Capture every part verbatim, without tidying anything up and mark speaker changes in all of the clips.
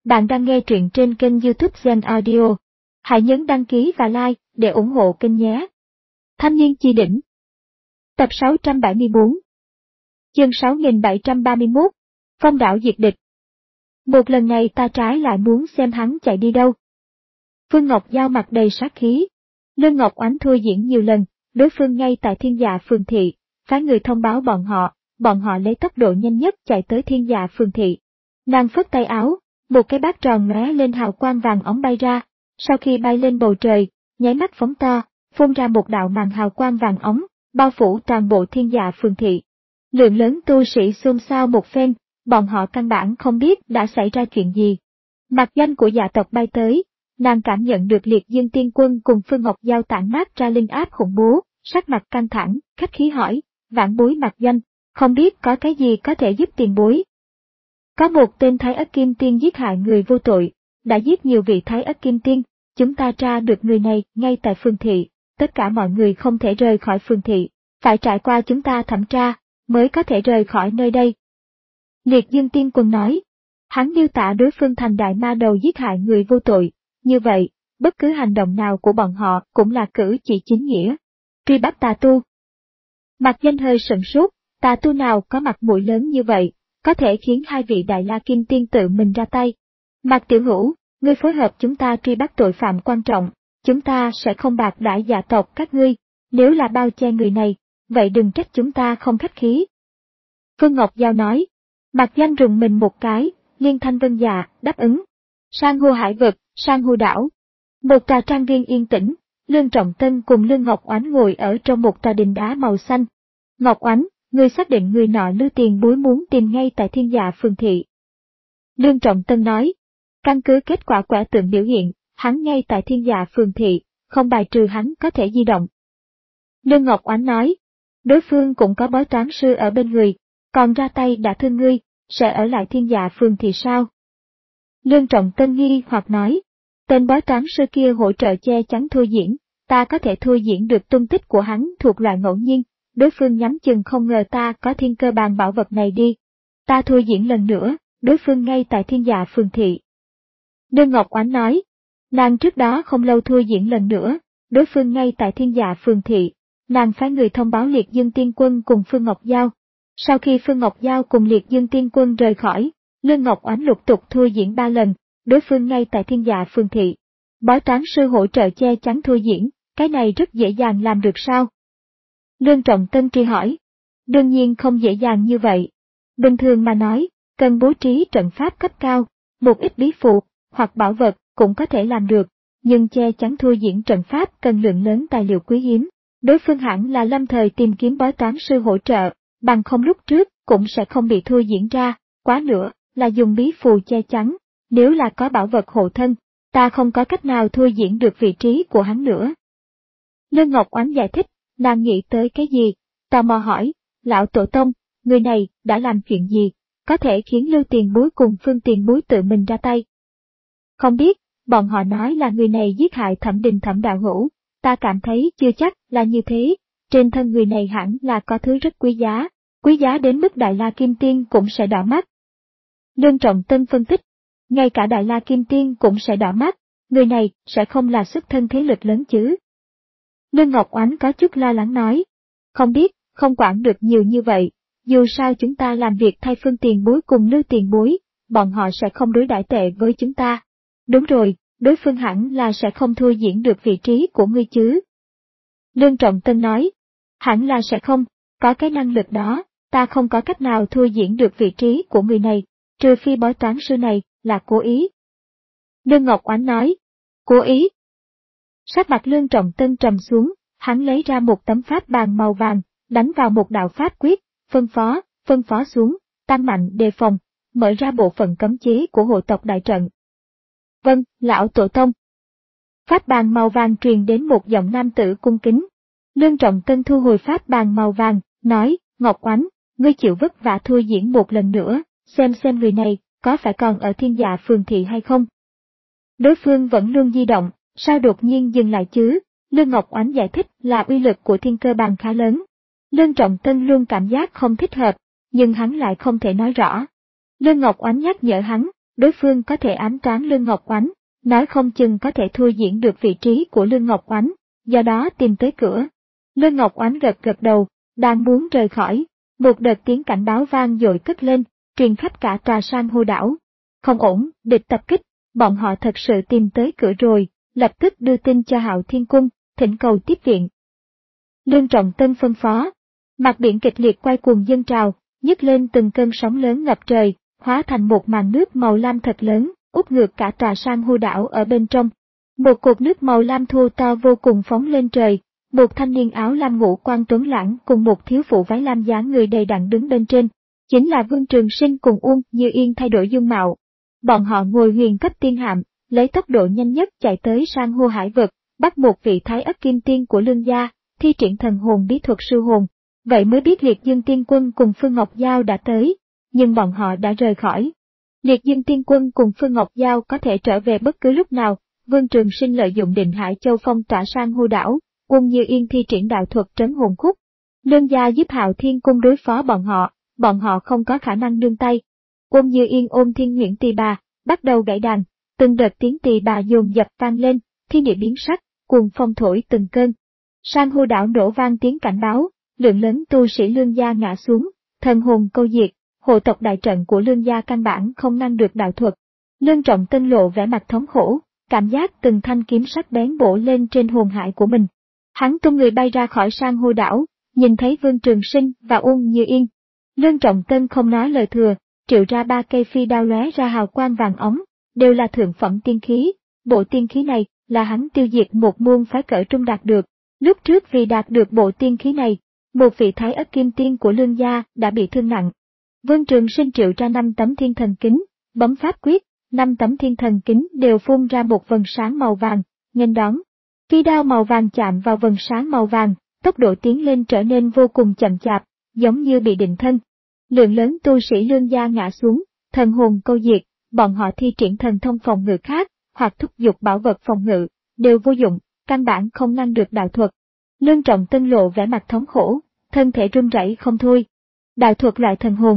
Speaker 1: Bạn đang nghe truyện trên kênh YouTube Gen Audio. Hãy nhấn đăng ký và like để ủng hộ kênh nhé. Thanh niên chi đỉnh. Tập sáu trăm bảy mươi tư. Chương sáu nghìn bảy trăm ba mươi mốt. Phong đảo diệt địch. Một lần này ta trái lại muốn xem hắn chạy đi đâu. Phương Ngọc Giao mặt đầy sát khí. Lương Ngọc Oánh thua diễn nhiều lần, đối phương ngay tại Thiên Dạ phường thị, phái người thông báo bọn họ, bọn họ lấy tốc độ nhanh nhất chạy tới Thiên Dạ phường thị. Nàng phất tay áo, một cái bát tròn lóe lên hào quang vàng óng bay ra, sau khi bay lên bầu trời, nháy mắt phóng to, phun ra một đạo màn hào quang vàng óng, bao phủ toàn bộ Thiên Dạ phường thị. Lượng lớn tu sĩ xôn xao một phen, bọn họ căn bản không biết đã xảy ra chuyện gì. Mặt doanh của dạ tộc bay tới, nàng cảm nhận được Liệt Dương Tiên Quân cùng Phương Ngọc Giao tản mát ra linh áp khủng bố, sắc mặt căng thẳng, khách khí hỏi, vãn bối mặt doanh, không biết có cái gì có thể giúp tiền bối. Có một tên Thái Ất Kim Tiên giết hại người vô tội, đã giết nhiều vị Thái Ất Kim Tiên, chúng ta tra được người này ngay tại phường thị, tất cả mọi người không thể rời khỏi phường thị, phải trải qua chúng ta thẩm tra, mới có thể rời khỏi nơi đây. Liệt Dương Tiên Quân nói, hắn miêu tả đối phương thành đại ma đầu giết hại người vô tội, như vậy, bất cứ hành động nào của bọn họ cũng là cử chỉ chính nghĩa. Truy bắt tà tu. Mặt danh hơi sửng sốt, tà tu nào có mặt mũi lớn như vậy, có thể khiến hai vị Đại La Kim Tiên tự mình ra tay. Mạc Tiểu Hữu, ngươi phối hợp chúng ta truy bắt tội phạm quan trọng, chúng ta sẽ không bạc đãi dạ tộc các ngươi, nếu là bao che người này, vậy đừng trách chúng ta không khách khí. Phương Ngọc Giao nói, Mạc Danh rùng mình một cái, liên thanh vân dạ, đáp ứng. Sang hô hải vực, sang hô đảo. Một tòa trang viên yên tĩnh, Lương Trọng Tân cùng Lương Ngọc Oánh ngồi ở trong một tòa đình đá màu xanh. Ngọc Oánh, ngươi xác định người nọ Lưu Tiền Bối muốn tìm ngay tại Thiên Dạ phường thị. Lương Trọng Tân nói, căn cứ kết quả quẻ tượng biểu hiện, hắn ngay tại Thiên Dạ phường thị, không bài trừ hắn có thể di động. Lương Ngọc Oánh nói, đối phương cũng có bói toán sư ở bên người, còn ra tay đã thương ngươi, sẽ ở lại Thiên Dạ phường thì sao? Lương Trọng Tân nghi hoặc nói, tên bói toán sư kia hỗ trợ che chắn thua diễn, ta có thể thua diễn được tung tích của hắn thuộc loại ngẫu nhiên, đối phương nhắm chừng không ngờ ta có thiên cơ bàn bảo vật này đi. Ta thua diễn lần nữa, đối phương ngay tại Thiên Dạ phường thị. Lương Ngọc Oánh nói, nàng trước đó không lâu thua diễn lần nữa, đối phương ngay tại Thiên Dạ phường thị, nàng phái người thông báo Liệt Dương Tiên Quân cùng Phương Ngọc Giao. Sau khi Phương Ngọc Giao cùng Liệt Dương Tiên Quân rời khỏi, Lương Ngọc Oánh lục tục thua diễn ba lần, đối phương ngay tại Thiên Dạ phường thị. Bói toán sư hỗ trợ che chắn thua diễn, cái này rất dễ dàng làm được sao? Lương Trọng Tân truy hỏi. Đương nhiên không dễ dàng như vậy. Bình thường mà nói, cần bố trí trận pháp cấp cao, một ít bí phụ, hoặc bảo vật cũng có thể làm được, nhưng che chắn thua diễn trận pháp cần lượng lớn tài liệu quý hiếm. Đối phương hẳn là lâm thời tìm kiếm bói toán sư hỗ trợ, bằng không lúc trước cũng sẽ không bị thua diễn ra, quá nữa là dùng bí phù che chắn, nếu là có bảo vật hộ thân, ta không có cách nào thua diễn được vị trí của hắn nữa. Lương Ngọc Oánh giải thích, nàng nghĩ tới cái gì, tò mò hỏi, lão tổ tông, người này đã làm chuyện gì, có thể khiến Lưu Tiền Bối cùng Phương Tiền Bối tự mình ra tay. Không biết, bọn họ nói là người này giết hại Thẩm Đình Thẩm đạo hữu, ta cảm thấy chưa chắc là như thế, trên thân người này hẳn là có thứ rất quý giá, quý giá đến mức Đại La Kim Tiên cũng sẽ đỏ mắt. Lương Trọng Tân phân tích, ngay cả Đại La Kim Tiên cũng sẽ đỏ mắt, người này sẽ không là xuất thân thế lực lớn chứ. Lương Ngọc Oánh có chút lo lắng nói, không biết, không quản được nhiều như vậy, dù sao chúng ta làm việc thay Phương Tiền Bối cùng Lưu Tiền Bối, bọn họ sẽ không đối đãi tệ với chúng ta. Đúng rồi, đối phương hẳn là sẽ không thua diễn được vị trí của ngươi chứ. Lương Trọng Tân nói, hẳn là sẽ không, có cái năng lực đó, ta không có cách nào thua diễn được vị trí của người này, trừ phi bói toán sư này là cố ý. Lương Ngọc Oánh nói, cố ý. Sắc mặt Lương Trọng Tân trầm xuống, hắn lấy ra một tấm pháp bàn màu vàng, đánh vào một đạo pháp quyết, phân phó, phân phó xuống, tăng mạnh đề phòng, mở ra bộ phận cấm chế của hộ tộc đại trận. Vâng, lão tổ tông. Pháp bàn màu vàng truyền đến một giọng nam tử cung kính. Lương Trọng Tân thu hồi pháp bàn màu vàng, nói, Ngọc Oánh, ngươi chịu vất vả thua diễn một lần nữa, xem xem người này có phải còn ở Thiên Dạ phường thị hay không. Đối phương vẫn luôn di động, sao đột nhiên dừng lại chứ? Lương Ngọc Oánh giải thích là uy lực của thiên cơ bàn khá lớn. Lương Trọng Tân luôn cảm giác không thích hợp, nhưng hắn lại không thể nói rõ. Lương Ngọc Oánh nhắc nhở hắn, đối phương có thể ám toán Lương Ngọc Oánh, nói không chừng có thể thua diễn được vị trí của Lương Ngọc Oánh, do đó tìm tới cửa. Lương Ngọc Oánh gật gật đầu, đang muốn rời khỏi, một đợt tiếng cảnh báo vang dội cất lên, truyền khắp cả tòa san hô đảo. Không ổn, địch tập kích, bọn họ thật sự tìm tới cửa rồi, lập tức đưa tin cho Hạo Thiên Cung, thỉnh cầu tiếp viện. Lương Trọng Tân phân phó, mặt biển kịch liệt quay cuồng dâng trào, nhấc lên từng cơn sóng lớn ngập trời, hóa thành một màn nước màu lam thật lớn, úp ngược cả tòa san hô đảo ở bên trong. Một cột nước màu lam thô to vô cùng phóng lên trời, một thanh niên áo lam ngũ quan tuấn lãng cùng một thiếu phụ váy lam dáng người đầy đặn đứng bên trên, chính là Vương Trường Sinh cùng Uông Như Yên thay đổi dung mạo. Bọn họ ngồi huyền cấp tiên hạm, lấy tốc độ nhanh nhất chạy tới san hô hải vực, bắt một vị thái ất kim tiên của Lương gia, thi triển thần hồn bí thuật sư hồn. Vậy mới biết Liệt Dương Tiên Quân cùng Phương Ngọc Giao đã tới, nhưng bọn họ đã rời khỏi. Liệt Dương Tiên Quân cùng Phương Ngọc Giao có thể trở về bất cứ lúc nào. Vương Trường Sinh lợi dụng Định Hải Châu phong tỏa san hô đảo, Uông Như Yên thi triển đạo thuật trấn hồn khúc. Lương gia giúp Hạo Thiên Cung đối phó bọn họ, bọn họ không có khả năng nương tay. Uông Như Yên ôm Thiên Huyễn Tỳ Bà, bắt đầu gảy đàn, từng đợt tiếng tỳ bà dồn dập vang lên, thiên địa biến sắc, cuồng phong thổi từng cơn. San hô đảo nổ vang tiếng cảnh báo, lượng lớn tu sĩ Lương gia ngã xuống, thần hồn câu diệt, hộ tộc đại trận của Lương gia căn bản không ngăn được đạo thuật. Lương Trọng Tân lộ vẻ mặt thống khổ, cảm giác từng thanh kiếm sắc bén bổ lên trên hồn hải của mình. Hắn tung người bay ra khỏi san hô đảo, nhìn thấy Vương Trường Sinh và Uông Như Yên. Lương Trọng Tân không nói lời thừa, triệu ra ba cây phi đao lóe ra hào quang vàng óng, đều là thượng phẩm tiên khí. Bộ tiên khí này là hắn tiêu diệt một môn phái cỡ trung đạt được. Lúc trước vì đạt được bộ tiên khí này, một vị thái ất kim tiên của Lương gia đã bị thương nặng. Vương Trường Sinh triệu ra năm tấm thiên thần kính, bấm pháp quyết, năm tấm thiên thần kính đều phun ra một vầng sáng màu vàng, nghênh đón. Phi đao màu vàng chạm vào vầng sáng màu vàng, tốc độ tiến lên trở nên vô cùng chậm chạp, giống như bị định thân. Lượng lớn tu sĩ Lương gia ngã xuống, thần hồn câu diệt, bọn họ thi triển thần thông phòng ngự khác, hoặc thúc giục bảo vật phòng ngự, đều vô dụng, căn bản không ngăn được đạo thuật. Lương Trọng Tân lộ vẻ mặt thống khổ, thân thể run rẩy không thôi. Đạo thuật loại thần hồn.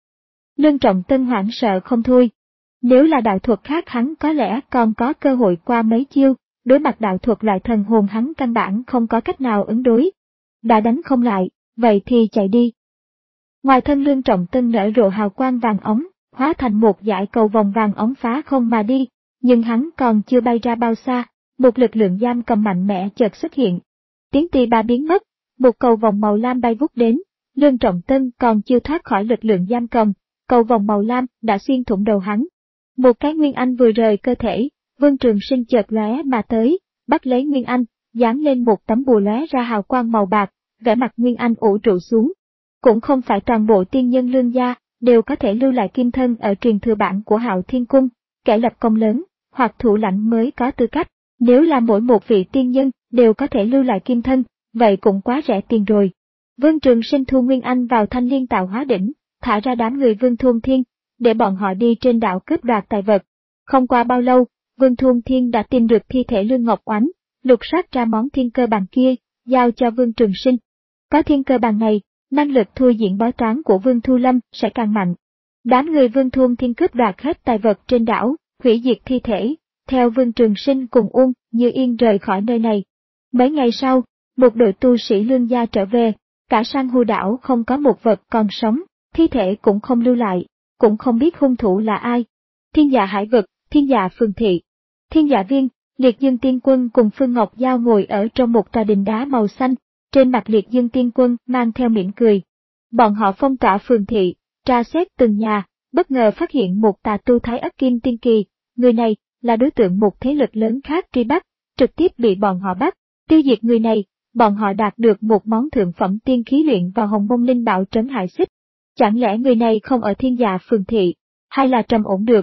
Speaker 1: Lương Trọng Tân hoảng sợ không thôi. Nếu là đạo thuật khác hắn có lẽ còn có cơ hội qua mấy chiêu, đối mặt đạo thuật loại thần hồn hắn căn bản không có cách nào ứng đối. Đã đánh không lại, vậy thì chạy đi. Ngoài thân Lương Trọng Tân nở rộ hào quang vàng ống, hóa thành một dải cầu vòng vàng ống phá không mà đi, nhưng hắn còn chưa bay ra bao xa, một lực lượng giam cầm mạnh mẽ chợt xuất hiện. Tiếng tỳ bà biến mất, một cầu vòng màu lam bay vút đến, Lương Trọng Tân còn chưa thoát khỏi lực lượng giam cầm, cầu vòng màu lam đã xuyên thủng đầu hắn. Một cái Nguyên Anh vừa rời cơ thể, Vương Trường Sinh chợt lóe mà tới, bắt lấy Nguyên Anh, dán lên một tấm bùa lóe ra hào quang màu bạc, vẻ mặt Nguyên Anh ủ trụ xuống. Cũng không phải toàn bộ tiên nhân Lương gia đều có thể lưu lại kim thân ở truyền thừa bản của Hạo Thiên Cung, kẻ lập công lớn hoặc thủ lãnh mới có tư cách. Nếu là mỗi một vị tiên nhân đều có thể lưu lại kim thân, vậy cũng quá rẻ tiền rồi. Vương Trường Sinh thu Nguyên Anh vào thanh liên tạo hóa đỉnh, thả ra đám người Vương Thôn Thiên, để bọn họ đi trên đảo cướp đoạt tài vật. Không qua bao lâu, Vương Thôn Thiên đã tìm được thi thể Lương Ngọc Oánh, lục soát ra món thiên cơ bàn kia, giao cho Vương Trường Sinh. Có thiên cơ bàn này, năng lực thôi diễn bói toán của Vương Thu Lâm sẽ càng mạnh. Đám người Vương Thôn Thiên cướp đoạt hết tài vật trên đảo, hủy diệt thi thể, theo Vương Trường Sinh cùng Uông Như Yên rời khỏi nơi này. Mấy ngày sau, một đội tu sĩ Lương gia trở về, cả san hô đảo không có một vật còn sống, thi thể cũng không lưu lại, cũng không biết hung thủ là ai. Thiên Dạ Hải vực, Thiên Dạ phường thị. Thiên Dạ Viên, Liệt Dương Tiên Quân cùng Phương Ngọc Giao ngồi ở trong một tòa đình đá màu xanh, trên mặt Liệt Dương Tiên Quân mang theo mỉm cười. Bọn họ phong tỏa phường thị, tra xét từng nhà, bất ngờ phát hiện một tà tu Thái Ất Kim Tiên Kỳ, người này là đối tượng một thế lực lớn khác truy bắt, trực tiếp bị bọn họ bắt. Tiêu diệt người này, bọn họ đạt được một món thượng phẩm tiên khí luyện vào Hồng Mông Linh Bảo trấn hải xích. Chẳng lẽ người này không ở Thiên Dạ phường thị, hay là trầm ổn được?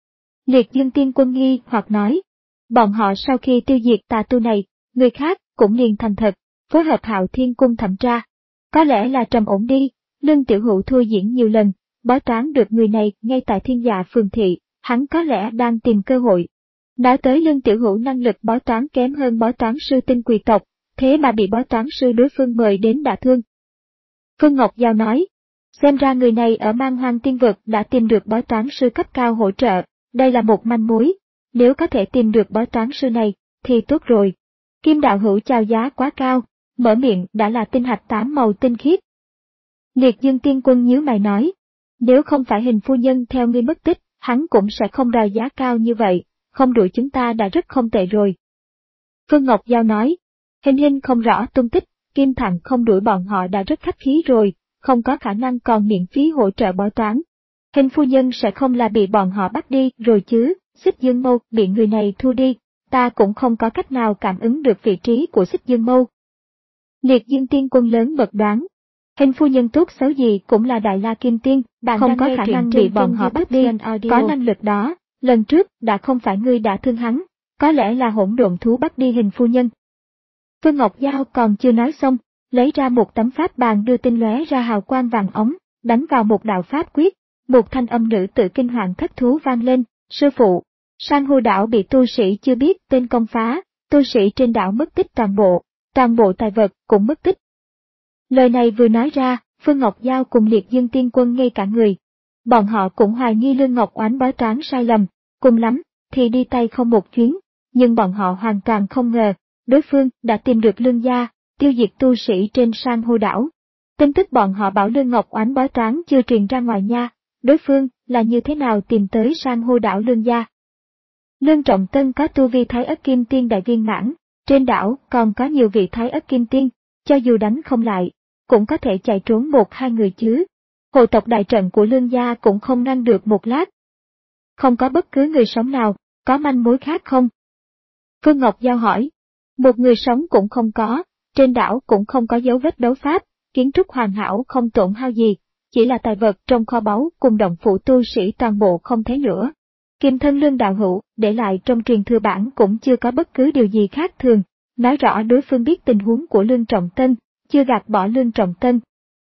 Speaker 1: Liệt Dương Tiên Quân nghi hoặc nói, bọn họ sau khi tiêu diệt tà tu này, người khác cũng liền thành thật, phối hợp Hạo Thiên Cung thẩm tra. Có lẽ là trầm ổn đi, Lương Tiểu Hữu thua diễn nhiều lần, bói toán được người này ngay tại Thiên Dạ phường thị, hắn có lẽ đang tìm cơ hội. Nói tới Lương Tiểu Hữu năng lực bói toán kém hơn bói toán sư tinh quỳ tộc, thế mà bị bói toán sư đối phương mời đến đả thương. Phương Ngọc Giao nói, Xem ra người này ở Man Hoang Tiên Vực đã tìm được bói toán sư cấp cao hỗ trợ, đây là một manh mối. Nếu có thể tìm được bói toán sư này, thì tốt rồi. Kim đạo hữu chào giá quá cao, mở miệng đã là tinh hạch tám màu tinh khiết. Liệt Dương Tiên Quân nhíu mày nói, nếu không phải Hình phu nhân theo ngươi mất tích, hắn cũng sẽ không đòi giá cao như vậy, không đuổi chúng ta đã rất không tệ rồi. Phương Ngọc Giao nói, Hình Hình không rõ tung tích, Kim Thặng không đuổi bọn họ đã rất khách khí rồi, không có khả năng còn miễn phí hỗ trợ bói toán. Hình phu nhân sẽ không là bị bọn họ bắt đi rồi chứ, Xích Dương Mâu bị người này thu đi, ta cũng không có cách nào cảm ứng được vị trí của Xích Dương Mâu. Liệt Dương Tiên Quân lớn mật đoán, Hình phu nhân tốt xấu gì cũng là Đại La Kim Tiên, bạn không có khả năng bị bọn họ bắt đi, có năng lực đó, lần trước đã không phải ngươi đã thương hắn, có lẽ là hỗn độn thú bắt đi Hình phu nhân. Phương Ngọc Giao còn chưa nói xong, lấy ra một tấm pháp bàn đưa tinh lóe ra hào quang vàng ống, đánh vào một đạo pháp quyết, một thanh âm nữ tự kinh hoàng thất thú vang lên, sư phụ, San hô đảo bị tu sĩ chưa biết tên công phá, tu sĩ trên đảo mất tích toàn bộ, toàn bộ tài vật cũng mất tích. Lời này vừa nói ra, Phương Ngọc Giao cùng Liệt Dương Tiên Quân ngây cả người. Bọn họ cũng hoài nghi Lương Ngọc Oánh bói toán sai lầm, cùng lắm, thì đi tay không một chuyến, nhưng bọn họ hoàn toàn không ngờ, đối phương đã tìm được Lương gia, tiêu diệt tu sĩ trên San hô đảo. Tin tức bọn họ bảo Lương Ngọc Oánh bói toán chưa truyền ra ngoài nha, đối phương là như thế nào tìm tới San hô đảo Lương gia. Lương Trọng Tân có tu vi Thái Ất Kim Tiên đại viên mãn, trên đảo còn có nhiều vị Thái Ất Kim Tiên, cho dù đánh không lại, cũng có thể chạy trốn một hai người chứ. Hộ tộc đại trận của Lương gia cũng không ngăn được một lát. Không có bất cứ người sống nào, có manh mối khác không? Phương Ngọc Giao hỏi. Một người sống cũng không có, trên đảo cũng không có dấu vết đấu pháp, kiến trúc hoàn hảo không tổn hao gì, chỉ là tài vật trong kho báu cùng động phủ tu sĩ toàn bộ không thấy nữa. Kim thân Lương đạo hữu để lại trong truyền thừa bản cũng chưa có bất cứ điều gì khác thường, nói rõ đối phương biết tình huống của Lương Trọng Tân, chưa gạt bỏ Lương Trọng Tân.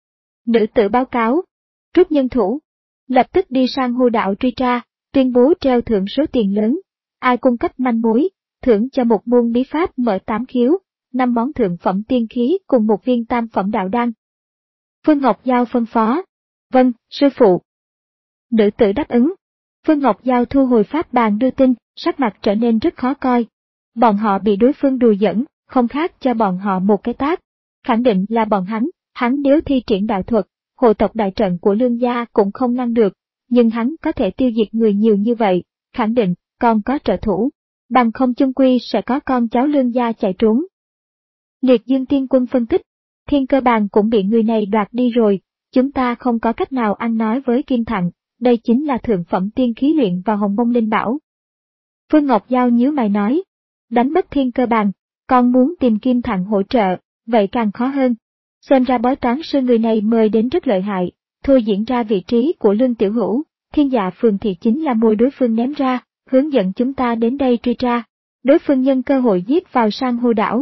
Speaker 1: Nữ tử báo cáo, rút nhân thủ, lập tức đi sang hô đạo truy tra, tuyên bố treo thưởng số tiền lớn, ai cung cấp manh mối, thưởng cho một môn bí pháp mở tám khiếu, năm món thượng phẩm tiên khí cùng một viên tam phẩm đạo đan. Phương Ngọc Giao phân phó, vâng, sư phụ. Nữ tử đáp ứng. Phương Ngọc Giao thu hồi pháp bàn đưa tin, sắc mặt trở nên rất khó coi. Bọn họ bị đối phương đùa giỡn, không khác cho bọn họ một cái tát. Khẳng định là bọn hắn, hắn nếu thi triển đạo thuật, hộ tộc đại trận của Lương gia cũng không ngăn được, nhưng hắn có thể tiêu diệt người nhiều như vậy, khẳng định còn có trợ thủ, bằng không chung quy sẽ có con cháu Lương gia chạy trốn. Liệt Dương Tiên Quân phân tích, thiên cơ bàn cũng bị người này đoạt đi rồi, chúng ta không có cách nào ăn nói với Kim Thặng, đây chính là thượng phẩm tiên khí luyện vào Hồng Mông Linh Bảo. Phương Ngọc Giao nhíu mày nói, đánh mất thiên cơ bàn, còn muốn tìm Kim Thặng hỗ trợ, vậy càng khó hơn. Xem ra bói toán sư người này mời đến rất lợi hại, thôi diễn ra vị trí của Lương Tiểu Hữu, Thiên Dạ Phường thì chính là mồi đối phương ném ra, hướng dẫn chúng ta đến đây truy tra. Đối phương nhân cơ hội giết vào San hô đảo.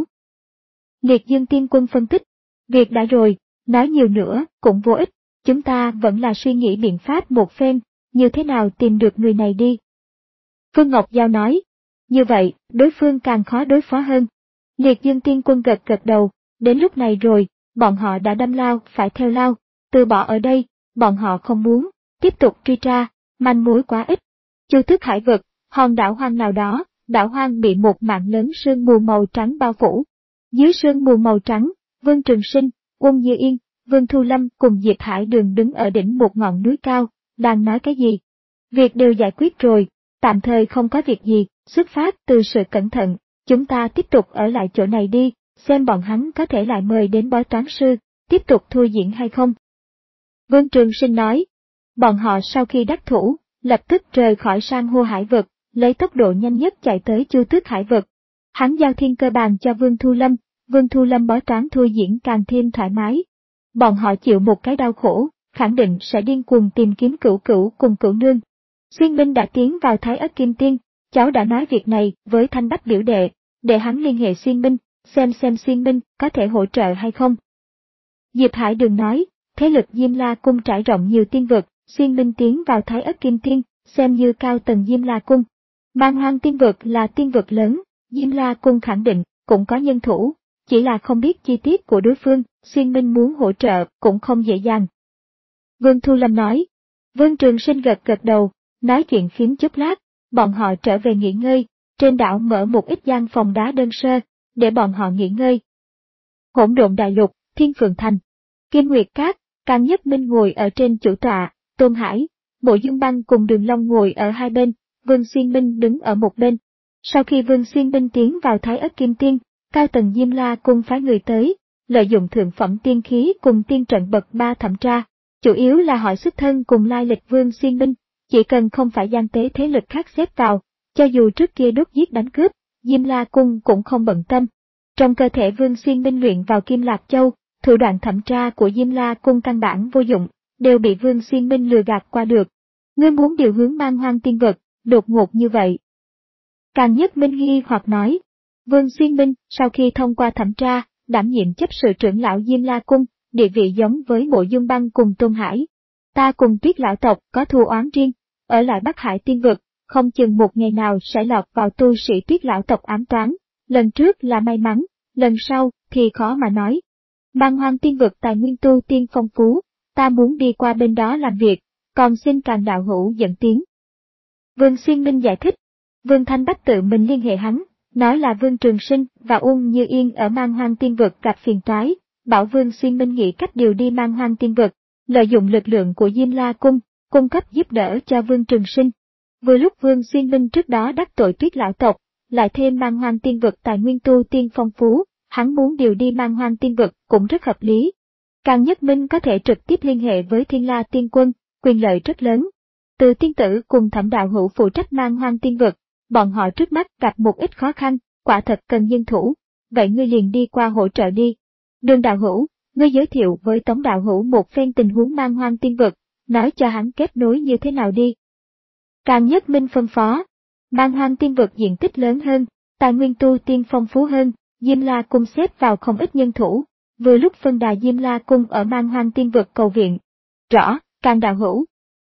Speaker 1: Liệt Dương Tiên Quân phân tích, việc đã rồi, nói nhiều nữa cũng vô ích, chúng ta vẫn là suy nghĩ biện pháp một phen, như thế nào tìm được người này đi. Phương Ngọc Giao nói, như vậy, đối phương càng khó đối phó hơn. Liệt Dương Tiên Quân gật gật đầu, đến lúc này rồi, bọn họ đã đâm lao phải theo lao, từ bỏ ở đây, bọn họ không muốn, tiếp tục truy tra, manh mối quá ít. Chu Tước Hải Vực, hòn đảo hoang nào đó, đảo hoang bị một mảng lớn sương mù màu trắng bao phủ. Dưới sương mù màu trắng, Vương Trường Sinh, Uông Như Yên, Vương Thu Lâm cùng Diệp Hải Đường đứng ở đỉnh một ngọn núi cao, đang nói cái gì? Việc đều giải quyết rồi, tạm thời không có việc gì, xuất phát từ sự cẩn thận, chúng ta tiếp tục ở lại chỗ này đi, xem bọn hắn có thể lại mời đến bói toán sư, tiếp tục thua diễn hay không. Vương Trường Sinh nói, bọn họ sau khi đắc thủ, lập tức rời khỏi San hô hải vực, lấy tốc độ nhanh nhất chạy tới Chu Tước Hải Vực. Hắn giao thiên cơ bàn cho Vương Thu Lâm, Vương Thu Lâm bói toán thua diễn càng thêm thoải mái. Bọn họ chịu một cái đau khổ, khẳng định sẽ điên cuồng tìm kiếm Cửu Cửu cùng Cửu Nương. Xuyên Minh đã tiến vào Thái Ất Kim Tiên, cháu đã nói việc này với Thanh Bách biểu đệ, để hắn liên hệ Xuyên Minh, xem xem Xuyên Minh có thể hỗ trợ hay không. Diệp Hải Đường nói, thế lực Diêm La Cung trải rộng nhiều tiên vực, Xuyên Minh tiến vào Thái Ất Kim Tiên, xem như cao tầng Diêm La Cung. Man Hoang Tiên Vực là tiên vực lớn, Diêm La Cung khẳng định cũng có nhân thủ, chỉ là không biết chi tiết của đối phương, Xuyên Minh muốn hỗ trợ cũng không dễ dàng. Vương Thu Lâm nói. Vương Trường Sinh gật gật đầu, nói chuyện phiếm chút lát, bọn họ trở về nghỉ ngơi, trên đảo mở một ít gian phòng đá đơn sơ, để bọn họ nghỉ ngơi. Hỗn Độn Đại Lục, Thiên Phượng Thành, Kim Nguyệt Các, Càng Nhất Minh ngồi ở trên chủ tọa, Tôn Hải, Mộ Dương Băng cùng Đường Long ngồi ở hai bên, Vương Xuyên Minh đứng ở một bên. Sau khi Vương Xuyên Minh tiến vào Thái Ất Kim Tiên, cao tầng Diêm La Cung phái người tới, lợi dụng thượng phẩm tiên khí cùng tiên trận bậc ba thẩm tra, chủ yếu là hỏi xuất thân cùng lai lịch Vương Xuyên Minh, chỉ cần không phải gian tế thế lực khác xếp vào, cho dù trước kia đốt giết đánh cướp, Diêm La Cung cũng không bận tâm. Trong cơ thể Vương Xuyên Minh luyện vào Kim Lạc Châu, thủ đoạn thẩm tra của Diêm La Cung căn bản vô dụng, đều bị Vương Xuyên Minh lừa gạt qua được. Ngươi muốn điều hướng Man Hoang tiên vật, đột ngột như vậy. Càng Nhất Minh nghi hoặc nói. Vương Xuyên Minh sau khi thông qua thẩm tra, đảm nhiệm chấp sự trưởng lão Diêm La Cung, địa vị giống với Mộ Dương Băng cùng Tôn Hải. Ta cùng Tuyết lão tộc có thù oán riêng, ở lại Bắc Hải tiên vực, không chừng một ngày nào sẽ lọt vào tu sĩ Tuyết lão tộc ám toán. Lần trước là may mắn, lần sau thì khó mà nói. Man Hoang tiên vực tài nguyên tu tiên phong phú, ta muốn đi qua bên đó làm việc, còn xin Càng đạo hữu dẫn tiến. Vương Xuyên Minh giải thích. Vương Thanh Bách tự mình liên hệ hắn, nói là Vương Trường Sinh và Uông Như Yên ở Man Hoang tiên vực gặp phiền toái, bảo Vương Xuyên Minh nghĩ cách điều đi Man Hoang tiên vực, lợi dụng lực lượng của Diêm La Cung, cung cấp giúp đỡ cho Vương Trường Sinh. Vừa lúc Vương Xuyên Minh trước đó đắc tội Tuyết lão tộc, lại thêm Man Hoang tiên vực tài nguyên tu tiên phong phú, hắn muốn điều đi Man Hoang tiên vực cũng rất hợp lý. Càng Nhất Minh có thể trực tiếp liên hệ với Thiên La Tiên Quân, quyền lợi rất lớn. Từ tiên tử cùng Thẩm đạo hữu phụ trách Man Hoang tiên vực, bọn họ trước mắt gặp một ít khó khăn, quả thật cần nhân thủ, vậy ngươi liền đi qua hỗ trợ đi. Đường đạo hữu, ngươi giới thiệu với Tống đạo hữu một phen tình huống Man Hoang tiên vực, nói cho hắn kết nối như thế nào đi. Càng Nhất Minh phân phó. Man Hoang tiên vực diện tích lớn hơn, tài nguyên tu tiên phong phú hơn, Diêm La Cung xếp vào không ít nhân thủ, vừa lúc phân đà Diêm La Cung ở Man Hoang tiên vực cầu viện. Rõ, Càng đạo hữu.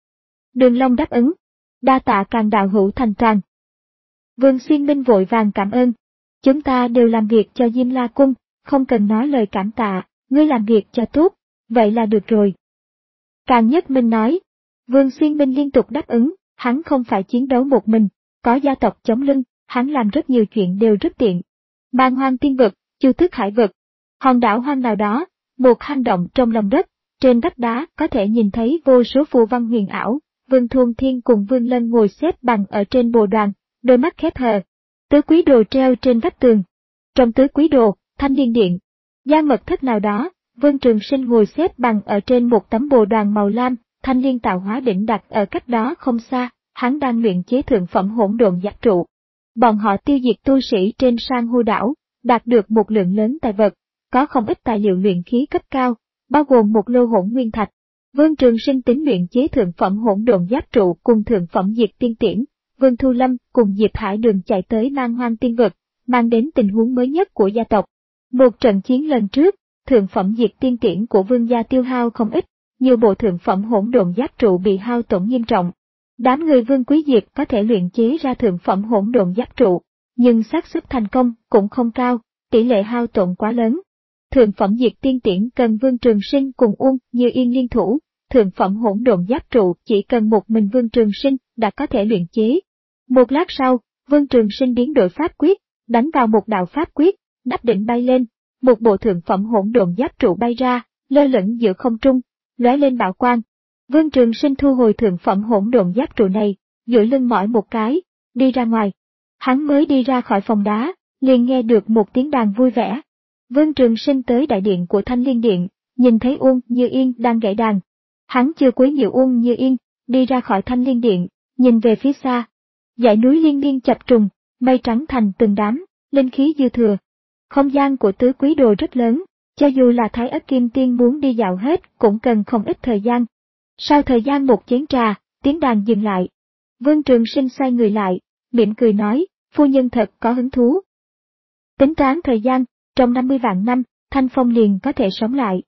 Speaker 1: Đường Long đáp ứng. Đa tạ Càng đạo hữu thành toàn. Vương Xuyên Minh vội vàng cảm ơn. Chúng ta đều làm việc cho Diêm La Cung, không cần nói lời cảm tạ, ngươi làm việc cho tốt, vậy là được rồi. Càng Nhất Minh nói. Vương Xuyên Minh liên tục đáp ứng, hắn không phải chiến đấu một mình, có gia tộc chống lưng, hắn làm rất nhiều chuyện đều rất tiện. Man Hoang tiên vực, Chu Tước Hải vực, hòn đảo hoang nào đó, một hang động trong lòng đất, trên vách đá có thể nhìn thấy vô số phù văn huyền ảo. Vương Thuần Thiên cùng Vương Lân ngồi xếp bằng ở trên bồ đoàn, đôi mắt khép hờ. Tứ quý đồ treo trên vách tường. Trong tứ quý đồ, Thanh Liên Điện, gian mật thất nào đó, Vương Trường Sinh ngồi xếp bằng ở trên một tấm bồ đoàn màu lam, Thanh Liên tạo hóa đỉnh đặt ở cách đó không xa, hắn đang luyện chế thượng phẩm hỗn độn giáp trụ. Bọn họ tiêu diệt tu sĩ trên san hô đảo, đạt được một lượng lớn tài vật, có không ít tài liệu luyện khí cấp cao, bao gồm một lô hỗn nguyên thạch. Vương Trường Sinh tính luyện chế thượng phẩm hỗn độn giáp trụ cùng thượng phẩm diệt tiên tiễn. Vương Thu Lâm cùng Diệp Hải Đường chạy tới Man Hoang tiên vực, mang đến tình huống mới nhất của gia tộc. Một trận chiến lần trước, thượng phẩm diệt tiên tiễn của Vương gia tiêu hao không ít, nhiều bộ thượng phẩm hỗn độn giáp trụ bị hao tổn nghiêm trọng. Đám người Vương Quý Diệp có thể luyện chế ra thượng phẩm hỗn độn giáp trụ, nhưng xác suất thành công cũng không cao, tỷ lệ hao tổn quá lớn. Thượng phẩm diệt tiên tiễn cần Vương Trường Sinh cùng Uông Như Yên liên thủ, thượng phẩm hỗn độn giáp trụ chỉ cần một mình Vương Trường Sinh đã có thể luyện chế. Một lát sau, Vương Trường Sinh biến đổi pháp quyết, đánh vào một đạo pháp quyết, nắp đỉnh bay lên, một bộ thượng phẩm hỗn độn giáp trụ bay ra, lơ lửng giữa không trung, lóe lên bạo quang. Vương Trường Sinh thu hồi thượng phẩm hỗn độn giáp trụ này, duỗi lưng mỏi một cái, đi ra ngoài. Hắn mới đi ra khỏi phòng đá, liền nghe được một tiếng đàn vui vẻ. Vương Trường Sinh tới đại điện của Thanh Liên Điện, nhìn thấy Uông Như Yên đang gảy đàn. Hắn chưa quấy nhiễu Uông Như Yên, đi ra khỏi Thanh Liên Điện, nhìn về phía xa. Dãy núi liên miên chập trùng, mây trắng thành từng đám, linh khí dư thừa. Không gian của tứ quý đồ rất lớn, cho dù là Thái Ất Kim Tiên muốn đi dạo hết cũng cần không ít thời gian. Sau thời gian một chén trà, tiếng đàn dừng lại. Vương Trường Sinh xoay người lại, mỉm cười nói, phu nhân thật có hứng thú. Tính toán thời gian, trong năm mươi vạn năm, Thanh Phong liền có thể sống lại.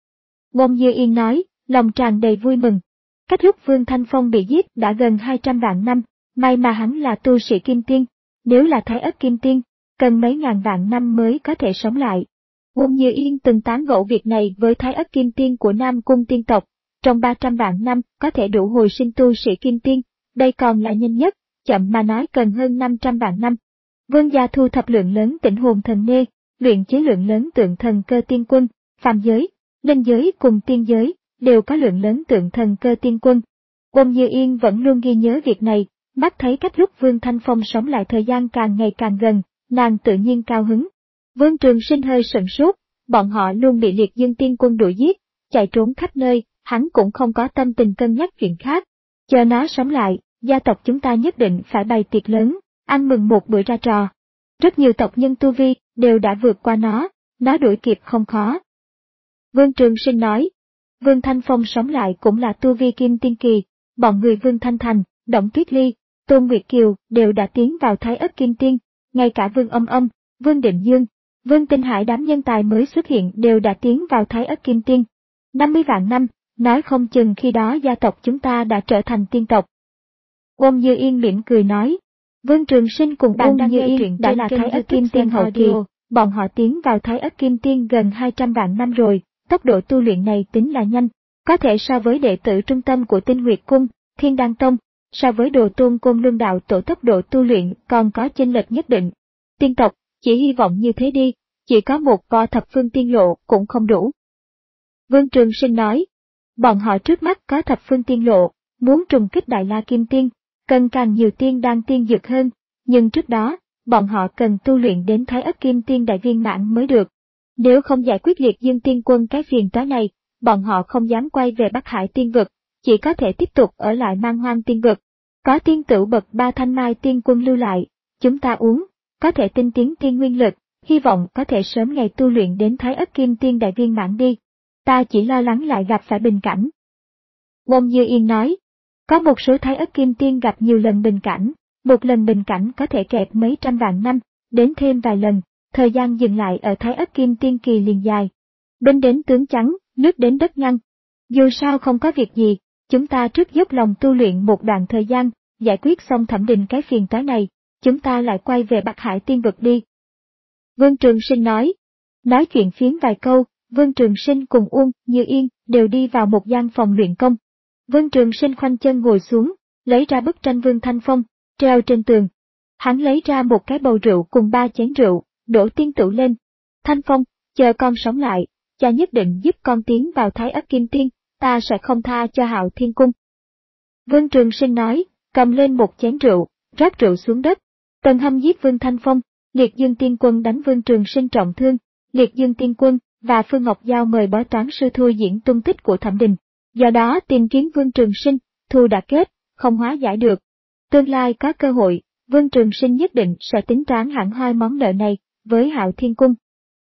Speaker 1: Uông Như Yên nói, lòng tràn đầy vui mừng. Cách lúc Vương Thanh Phong bị giết đã gần hai trăm vạn năm, may mà hắn là tu sĩ Kim Tiên, nếu là Thái Ất Kim Tiên, cần mấy ngàn vạn năm mới có thể sống lại. Uông Như Yên từng tán gẫu việc này với Thái Ất Kim Tiên của Nam Cung tiên tộc, trong ba trăm vạn năm có thể đủ hồi sinh tu sĩ kim tiên, đây còn là nhanh nhất, chậm mà nói cần hơn năm trăm vạn năm. Vương gia thu thập lượng lớn tĩnh hồn thần nê, luyện chế lượng lớn tượng thần cơ tiên quân, phàm giới, linh giới cùng tiên giới, đều có lượng lớn tượng thần cơ tiên quân. Ôn Như Yên vẫn luôn ghi nhớ việc này, mắt thấy cách lúc Vương Thanh Phong sống lại thời gian càng ngày càng gần, nàng tự nhiên cao hứng. Vương Trường Sinh hơi sửng sốt, bọn họ luôn bị liệt dương tiên quân đuổi giết, chạy trốn khắp nơi, hắn cũng không có tâm tình cân nhắc chuyện khác. Chờ nó sống lại, gia tộc chúng ta nhất định phải bày tiệc lớn, ăn mừng một bữa ra trò. Rất nhiều tộc nhân tu vi đều đã vượt qua nó, nó đuổi kịp không khó. Vương Trường Sinh nói, Vương Thanh Phong sống lại cũng là tu vi kim tiên kỳ, bọn người Vương Thanh Thành, Động Tuyết Ly, Tôn Nguyệt Kiều đều đã tiến vào thái ất kim tiên, ngay cả Vương Âm Âm, Vương Định Dương, Vương Tinh Hải đám nhân tài mới xuất hiện đều đã tiến vào thái ất kim tiên. năm mươi vạn năm, nói không chừng khi đó gia tộc chúng ta đã trở thành tiên tộc. Ôn Như Yên mỉm cười nói, Vương Trường Sinh cùng Ôn Như Yên đã là thái ất kim tiên hậu kỳ, bọn họ tiến vào thái ất kim tiên gần hai trăm vạn năm rồi, tốc độ tu luyện này tính là nhanh, có thể so với đệ tử trung tâm của Tinh Nguyệt Cung, Thiên Đan Tông, so với Đồ Tôn Côn Luân Đạo Tổ tốc độ tu luyện còn có chênh lệch nhất định. Tiên tộc, chỉ hy vọng như thế đi, chỉ có một co thập phương tiên lộ cũng không đủ. Vương Trường Sinh nói, bọn họ trước mắt có thập phương tiên lộ, muốn trùng kích Đại La Kim Tiên, cần càng nhiều tiên đan tiên dược hơn, nhưng trước đó, bọn họ cần tu luyện đến Thái Ất Kim Tiên đại viên mãn mới được. Nếu không giải quyết liệt dương tiên quân cái phiền toái này, bọn họ không dám quay về Bắc Hải tiên vực, chỉ có thể tiếp tục ở lại Man Hoang tiên vực. Có tiên tử bậc ba thanh mai tiên quân lưu lại, chúng ta uống, có thể tinh tiến tiên nguyên lực, hy vọng có thể sớm ngày tu luyện đến Thái Ất Kim Tiên đại viên mãn đi. Ta chỉ lo lắng lại gặp phải bình cảnh. Ôn Như Yên nói, có một số Thái Ất Kim Tiên gặp nhiều lần bình cảnh, một lần bình cảnh có thể kẹp mấy trăm vạn năm, đến thêm vài lần, thời gian dừng lại ở Thái Ất Kim Tiên kỳ liền dài. Binh đến tướng trắng, nước đến đất ngăn. Dù sao không có việc gì, chúng ta trước dốc lòng tu luyện một đoạn thời gian, giải quyết xong thẩm định cái phiền toái này, chúng ta lại quay về Bắc Hải tiên vực đi. Vương Trường Sinh nói, nói chuyện phiếm vài câu, Vương Trường Sinh cùng Uông Như Yên đều đi vào một gian phòng luyện công. Vương Trường Sinh khoanh chân ngồi xuống, lấy ra bức tranh Vương Thanh Phong, treo trên tường. Hắn lấy ra một cái bầu rượu cùng ba chén rượu, đổ tiên tửu lên. Thanh Phong, chờ con sống lại, cha nhất định giúp con tiến vào Thái Ất Kim Tiên, ta sẽ không tha cho Hạo Thiên Cung. Vương Trường Sinh nói, cầm lên một chén rượu, rót rượu xuống đất. Tần Hâm giết Vương Thanh Phong, Liệt Dương Tiên Quân đánh Vương Trường Sinh trọng thương, Liệt Dương Tiên Quân và Phương Ngọc Giao mời bói toán sư Thôi diễn tung tích của Thẩm Đình. Do đó tìm kiếm Vương Trường Sinh, thù đã kết, không hóa giải được. Tương lai có cơ hội, Vương Trường Sinh nhất định sẽ tính toán hẳn hoi món nợ này với Hạo Thiên Cung.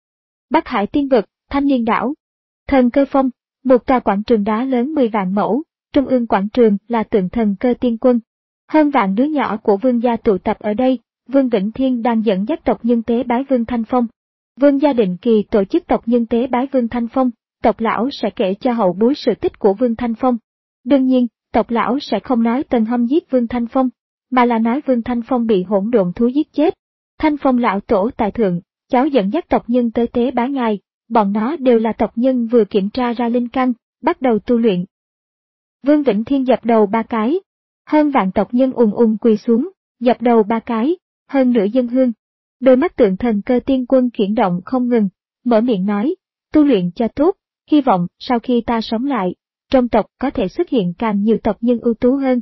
Speaker 1: Bắc Hải tiên vực, Thanh Liên đảo. Thần Cơ Phong, một tòa quảng trường đá lớn mười vạn mẫu, trung ương quảng trường là tượng thần cơ tiên quân. Hơn vạn đứa nhỏ của Vương gia tụ tập ở đây, Vương Vĩnh Thiên đang dẫn dắt tộc nhân tế bái Vương Thanh Phong. Vương gia định kỳ tổ chức tộc nhân tế bái Vương Thanh Phong, tộc lão sẽ kể cho hậu bối sự tích của Vương Thanh Phong. Đương nhiên, tộc lão sẽ không nói Tần Hâm giết Vương Thanh Phong, mà là nói Vương Thanh Phong bị hỗn độn thú giết chết. Thanh Phong lão tổ tại thượng, cháu dẫn dắt tộc nhân tới tế bái ngài, bọn nó đều là tộc nhân vừa kiểm tra ra linh căn, bắt đầu tu luyện. Vương Vĩnh Thiên dập đầu ba cái, hơn vạn tộc nhân ùn ùn quỳ xuống, dập đầu ba cái, hơn nửa dân hương. Đôi mắt tượng thần cơ tiên quân chuyển động không ngừng, mở miệng nói, tu luyện cho tốt, hy vọng sau khi ta sống lại, trong tộc có thể xuất hiện càng nhiều tộc nhân ưu tú hơn.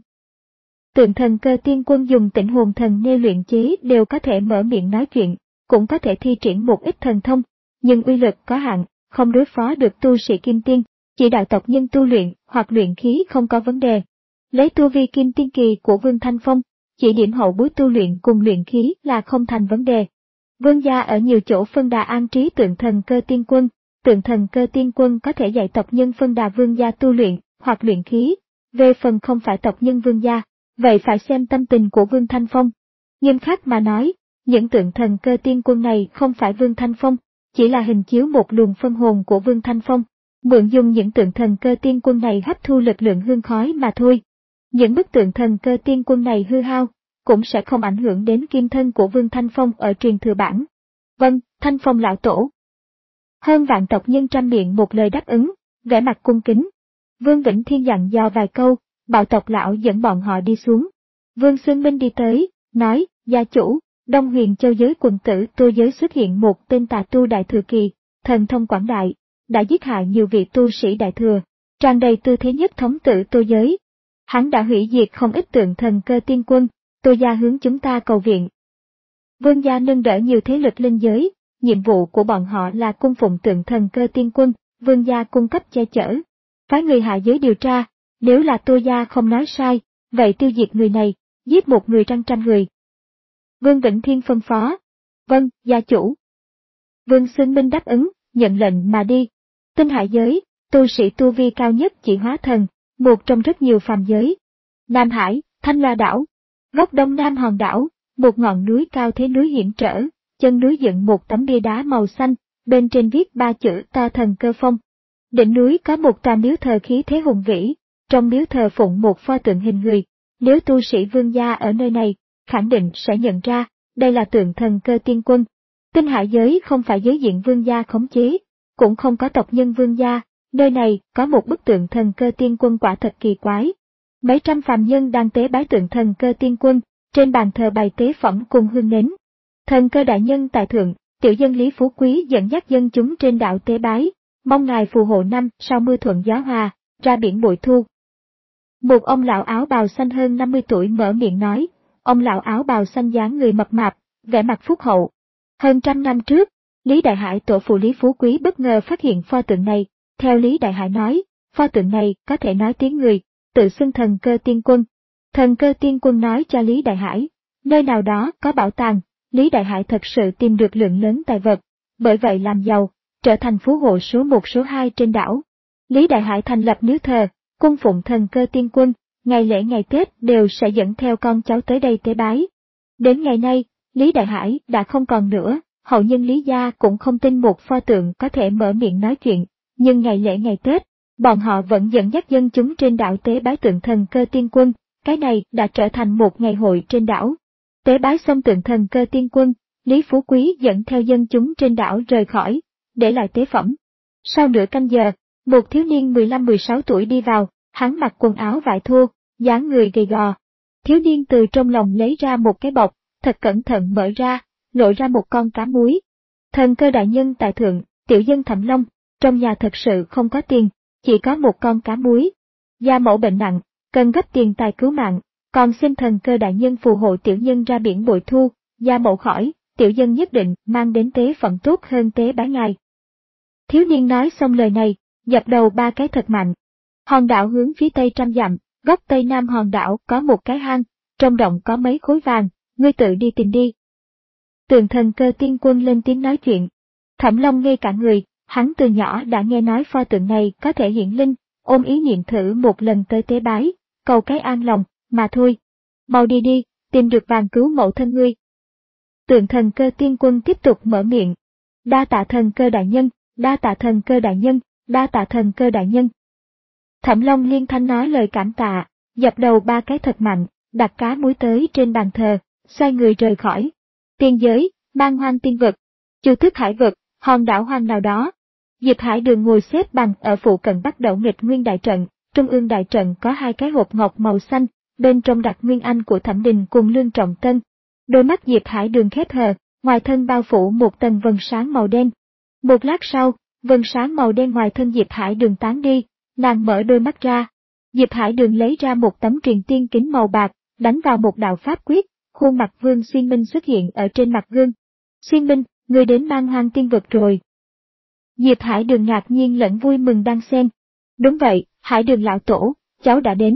Speaker 1: Tượng thần cơ tiên quân dùng tĩnh hồn thần nê luyện chế đều có thể mở miệng nói chuyện, cũng có thể thi triển một ít thần thông, nhưng uy lực có hạn, không đối phó được tu sĩ kim tiên, chỉ đạo tộc nhân tu luyện hoặc luyện khí không có vấn đề. Lấy tu vi kim tiên kỳ của Vương Thanh Phong, chỉ điểm hậu bối tu luyện cùng luyện khí là không thành vấn đề. Vương gia ở nhiều chỗ phân đà an trí tượng thần cơ tiên quân, tượng thần cơ tiên quân có thể dạy tộc nhân phân đà vương gia tu luyện hoặc luyện khí. Về phần không phải tộc nhân vương gia, vậy phải xem tâm tình của Vương Thanh Phong. Nghiêm khắc mà nói, những tượng thần cơ tiên quân này không phải Vương Thanh Phong, chỉ là hình chiếu một luồng phân hồn của Vương Thanh Phong, mượn dùng những tượng thần cơ tiên quân này hấp thu lực lượng hương khói mà thôi. Những bức tượng thần cơ tiên quân này hư hao, cũng sẽ không ảnh hưởng đến kim thân của Vương Thanh Phong ở truyền thừa bản. Vâng, Thanh Phong lão tổ. Hơn vạn tộc nhân trăm miệng một lời đáp ứng, vẻ mặt cung kính. Vương Vĩnh Thiên dặn dò vài câu, bảo tộc lão dẫn bọn họ đi xuống. Vương Xương Minh đi tới, nói, gia chủ, Đông Huyền Châu giới quận tử Tô giới xuất hiện một tên tà tu đại thừa kỳ, thần thông quảng đại, đã giết hại nhiều vị tu sĩ đại thừa, tràn đầy tư thế nhất thống tử Tô giới. Hắn đã hủy diệt không ít tượng thần cơ tiên quân, Tô gia hướng chúng ta cầu viện. Vương gia nâng đỡ nhiều thế lực linh giới, nhiệm vụ của bọn họ là cung phụng tượng thần cơ tiên quân, Vương gia cung cấp che chở. Phái người hạ giới điều tra, nếu là Tô gia không nói sai, vậy tiêu diệt người này, giết một người trăm trăm người. Vương Vĩnh Thiên phân phó. Vâng, gia chủ. Vương Xương Minh đáp ứng, nhận lệnh mà đi. Tinh Hải giới, tu sĩ tu vi cao nhất chỉ hóa thần, một trong rất nhiều phàm giới. Nam Hải, Thanh Loa đảo. Góc đông nam hòn đảo, một ngọn núi cao thế núi hiểm trở, chân núi dựng một tấm bia đá màu xanh, bên trên viết ba chữ To Thần Cơ Phong. Đỉnh núi có một tòa miếu thờ khí thế hùng vĩ, trong miếu thờ phụng một pho tượng hình người. Nếu tu sĩ Vương gia ở nơi này, khẳng định sẽ nhận ra, đây là tượng thần cơ tiên quân. Tinh Hải giới không phải giới diện Vương gia khống chế, cũng không có tộc nhân Vương gia, nơi này có một bức tượng thần cơ tiên quân quả thật kỳ quái. Mấy trăm phàm nhân đang tế bái tượng thần cơ tiên quân, trên bàn thờ bày tế phẩm cùng hương nến. Thần cơ đại nhân tại thượng, tiểu dân Lý Phú Quý dẫn dắt dân chúng trên đạo tế bái, mong ngài phù hộ năm sau mưa thuận gió hòa, ra biển bội thu. Một ông lão áo bào xanh hơn năm mươi tuổi mở miệng nói, ông lão áo bào xanh dáng người mập mạp, vẻ mặt phúc hậu. Hơn trăm năm trước, Lý Đại Hải tổ phụ Lý Phú Quý bất ngờ phát hiện pho tượng này, theo Lý Đại Hải nói, pho tượng này có thể nói tiếng người, tự xưng thần cơ tiên quân. Thần cơ tiên quân nói cho Lý Đại Hải, nơi nào đó có bảo tàng, Lý Đại Hải thật sự tìm được lượng lớn tài vật, bởi vậy làm giàu, trở thành phú hộ số một số hai trên đảo. Lý Đại Hải thành lập miếu thờ, cung phụng thần cơ tiên quân, ngày lễ ngày Tết đều sẽ dẫn theo con cháu tới đây tế bái. Đến ngày nay, Lý Đại Hải đã không còn nữa, hậu nhân Lý gia cũng không tin một pho tượng có thể mở miệng nói chuyện, nhưng ngày lễ ngày Tết, bọn họ vẫn dẫn dắt dân chúng trên đảo tế bái tượng thần cơ tiên quân, cái này đã trở thành một ngày hội trên đảo. Tế bái xong tượng thần cơ tiên quân, Lý Phú Quý dẫn theo dân chúng trên đảo rời khỏi, để lại tế phẩm. Sau nửa canh giờ, một thiếu niên mười lăm mười sáu tuổi đi vào, hắn mặc quần áo vải thô, dáng người gầy gò. Thiếu niên từ trong lòng lấy ra một cái bọc, thật cẩn thận mở ra, lộ ra một con cá muối. Thần cơ đại nhân tại thượng, tiểu dân Thẩm Long, trong nhà thật sự không có tiền, chỉ có một con cá muối. Gia mẫu bệnh nặng, cần gấp tiền tài cứu mạng, còn xin thần cơ đại nhân phù hộ tiểu nhân ra biển bội thu. Gia mẫu khỏi, tiểu dân nhất định mang đến tế phẩm tốt hơn tế bái ngài. Thiếu niên nói xong lời này, dập đầu ba cái thật mạnh. Hòn đảo hướng phía tây trăm dặm, góc tây nam hòn đảo có một cái hang, trong động có mấy khối vàng, ngươi tự đi tìm đi. Tượng thần cơ tiên quân lên tiếng nói chuyện. Thẩm Long ngây cả người, hắn từ nhỏ đã nghe nói pho tượng này có thể hiện linh, ôm ý niệm thử một lần tới tế bái, cầu cái an lòng, mà thôi. Mau đi đi, tìm được vàng cứu mẫu thân ngươi. Tượng thần cơ tiên quân tiếp tục mở miệng. Đa tạ thần cơ đại nhân, đa tạ thần cơ đại nhân, đa tạ thần cơ đại nhân. Thẩm Long liên thanh nói lời cảm tạ, dập đầu ba cái thật mạnh, đặt cá muối tới trên bàn thờ, xoay người rời khỏi. Tiên giới, man hoang tiên vực, Chu Tước Hải vực, hòn đảo hoang nào đó. Diệp Hải Đường ngồi xếp bằng ở phụ cận bắt đầu nghịch nguyên đại trận, trung ương đại trận có hai cái hộp ngọc màu xanh, bên trong đặt nguyên anh của Thẩm Đình cùng Lương Trọng Tân. Đôi mắt Diệp Hải Đường khép hờ, ngoài thân bao phủ một tầng vầng sáng màu đen. Một lát sau, vầng sáng màu đen ngoài thân Diệp Hải Đường tán đi, nàng mở đôi mắt ra. Diệp Hải Đường lấy ra một tấm truyền tiên kính màu bạc, đánh vào một đạo pháp quyết, khuôn mặt Vương Xuyên Minh xuất hiện ở trên mặt gương. Xuyên Minh, người đến man hoang tiên vực rồi. Diệp Hải Đường ngạc nhiên lẫn vui mừng đan xen. Đúng vậy, Hải Đường lão tổ, cháu đã đến.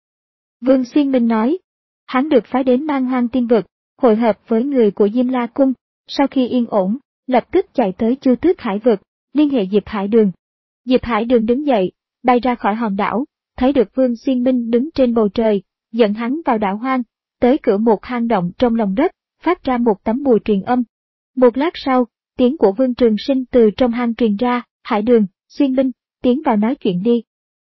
Speaker 1: Vương Xuyên Minh nói, hắn được phái đến man hoang tiên vực, hội hợp với người của Diêm La Cung, sau khi yên ổn, lập tức chạy tới Chu Tước Hải vực, liên hệ Diệp Hải Đường. Diệp Hải Đường đứng dậy, bay ra khỏi hòn đảo, thấy được Vương Xuyên Minh đứng trên bầu trời, dẫn hắn vào đảo hoang, tới cửa một hang động trong lòng đất, phát ra một tấm bùa truyền âm. Một lát sau, tiếng của Vương Trường Sinh từ trong hang truyền ra, Hải Đường, Xuyên Minh, tiến vào nói chuyện đi.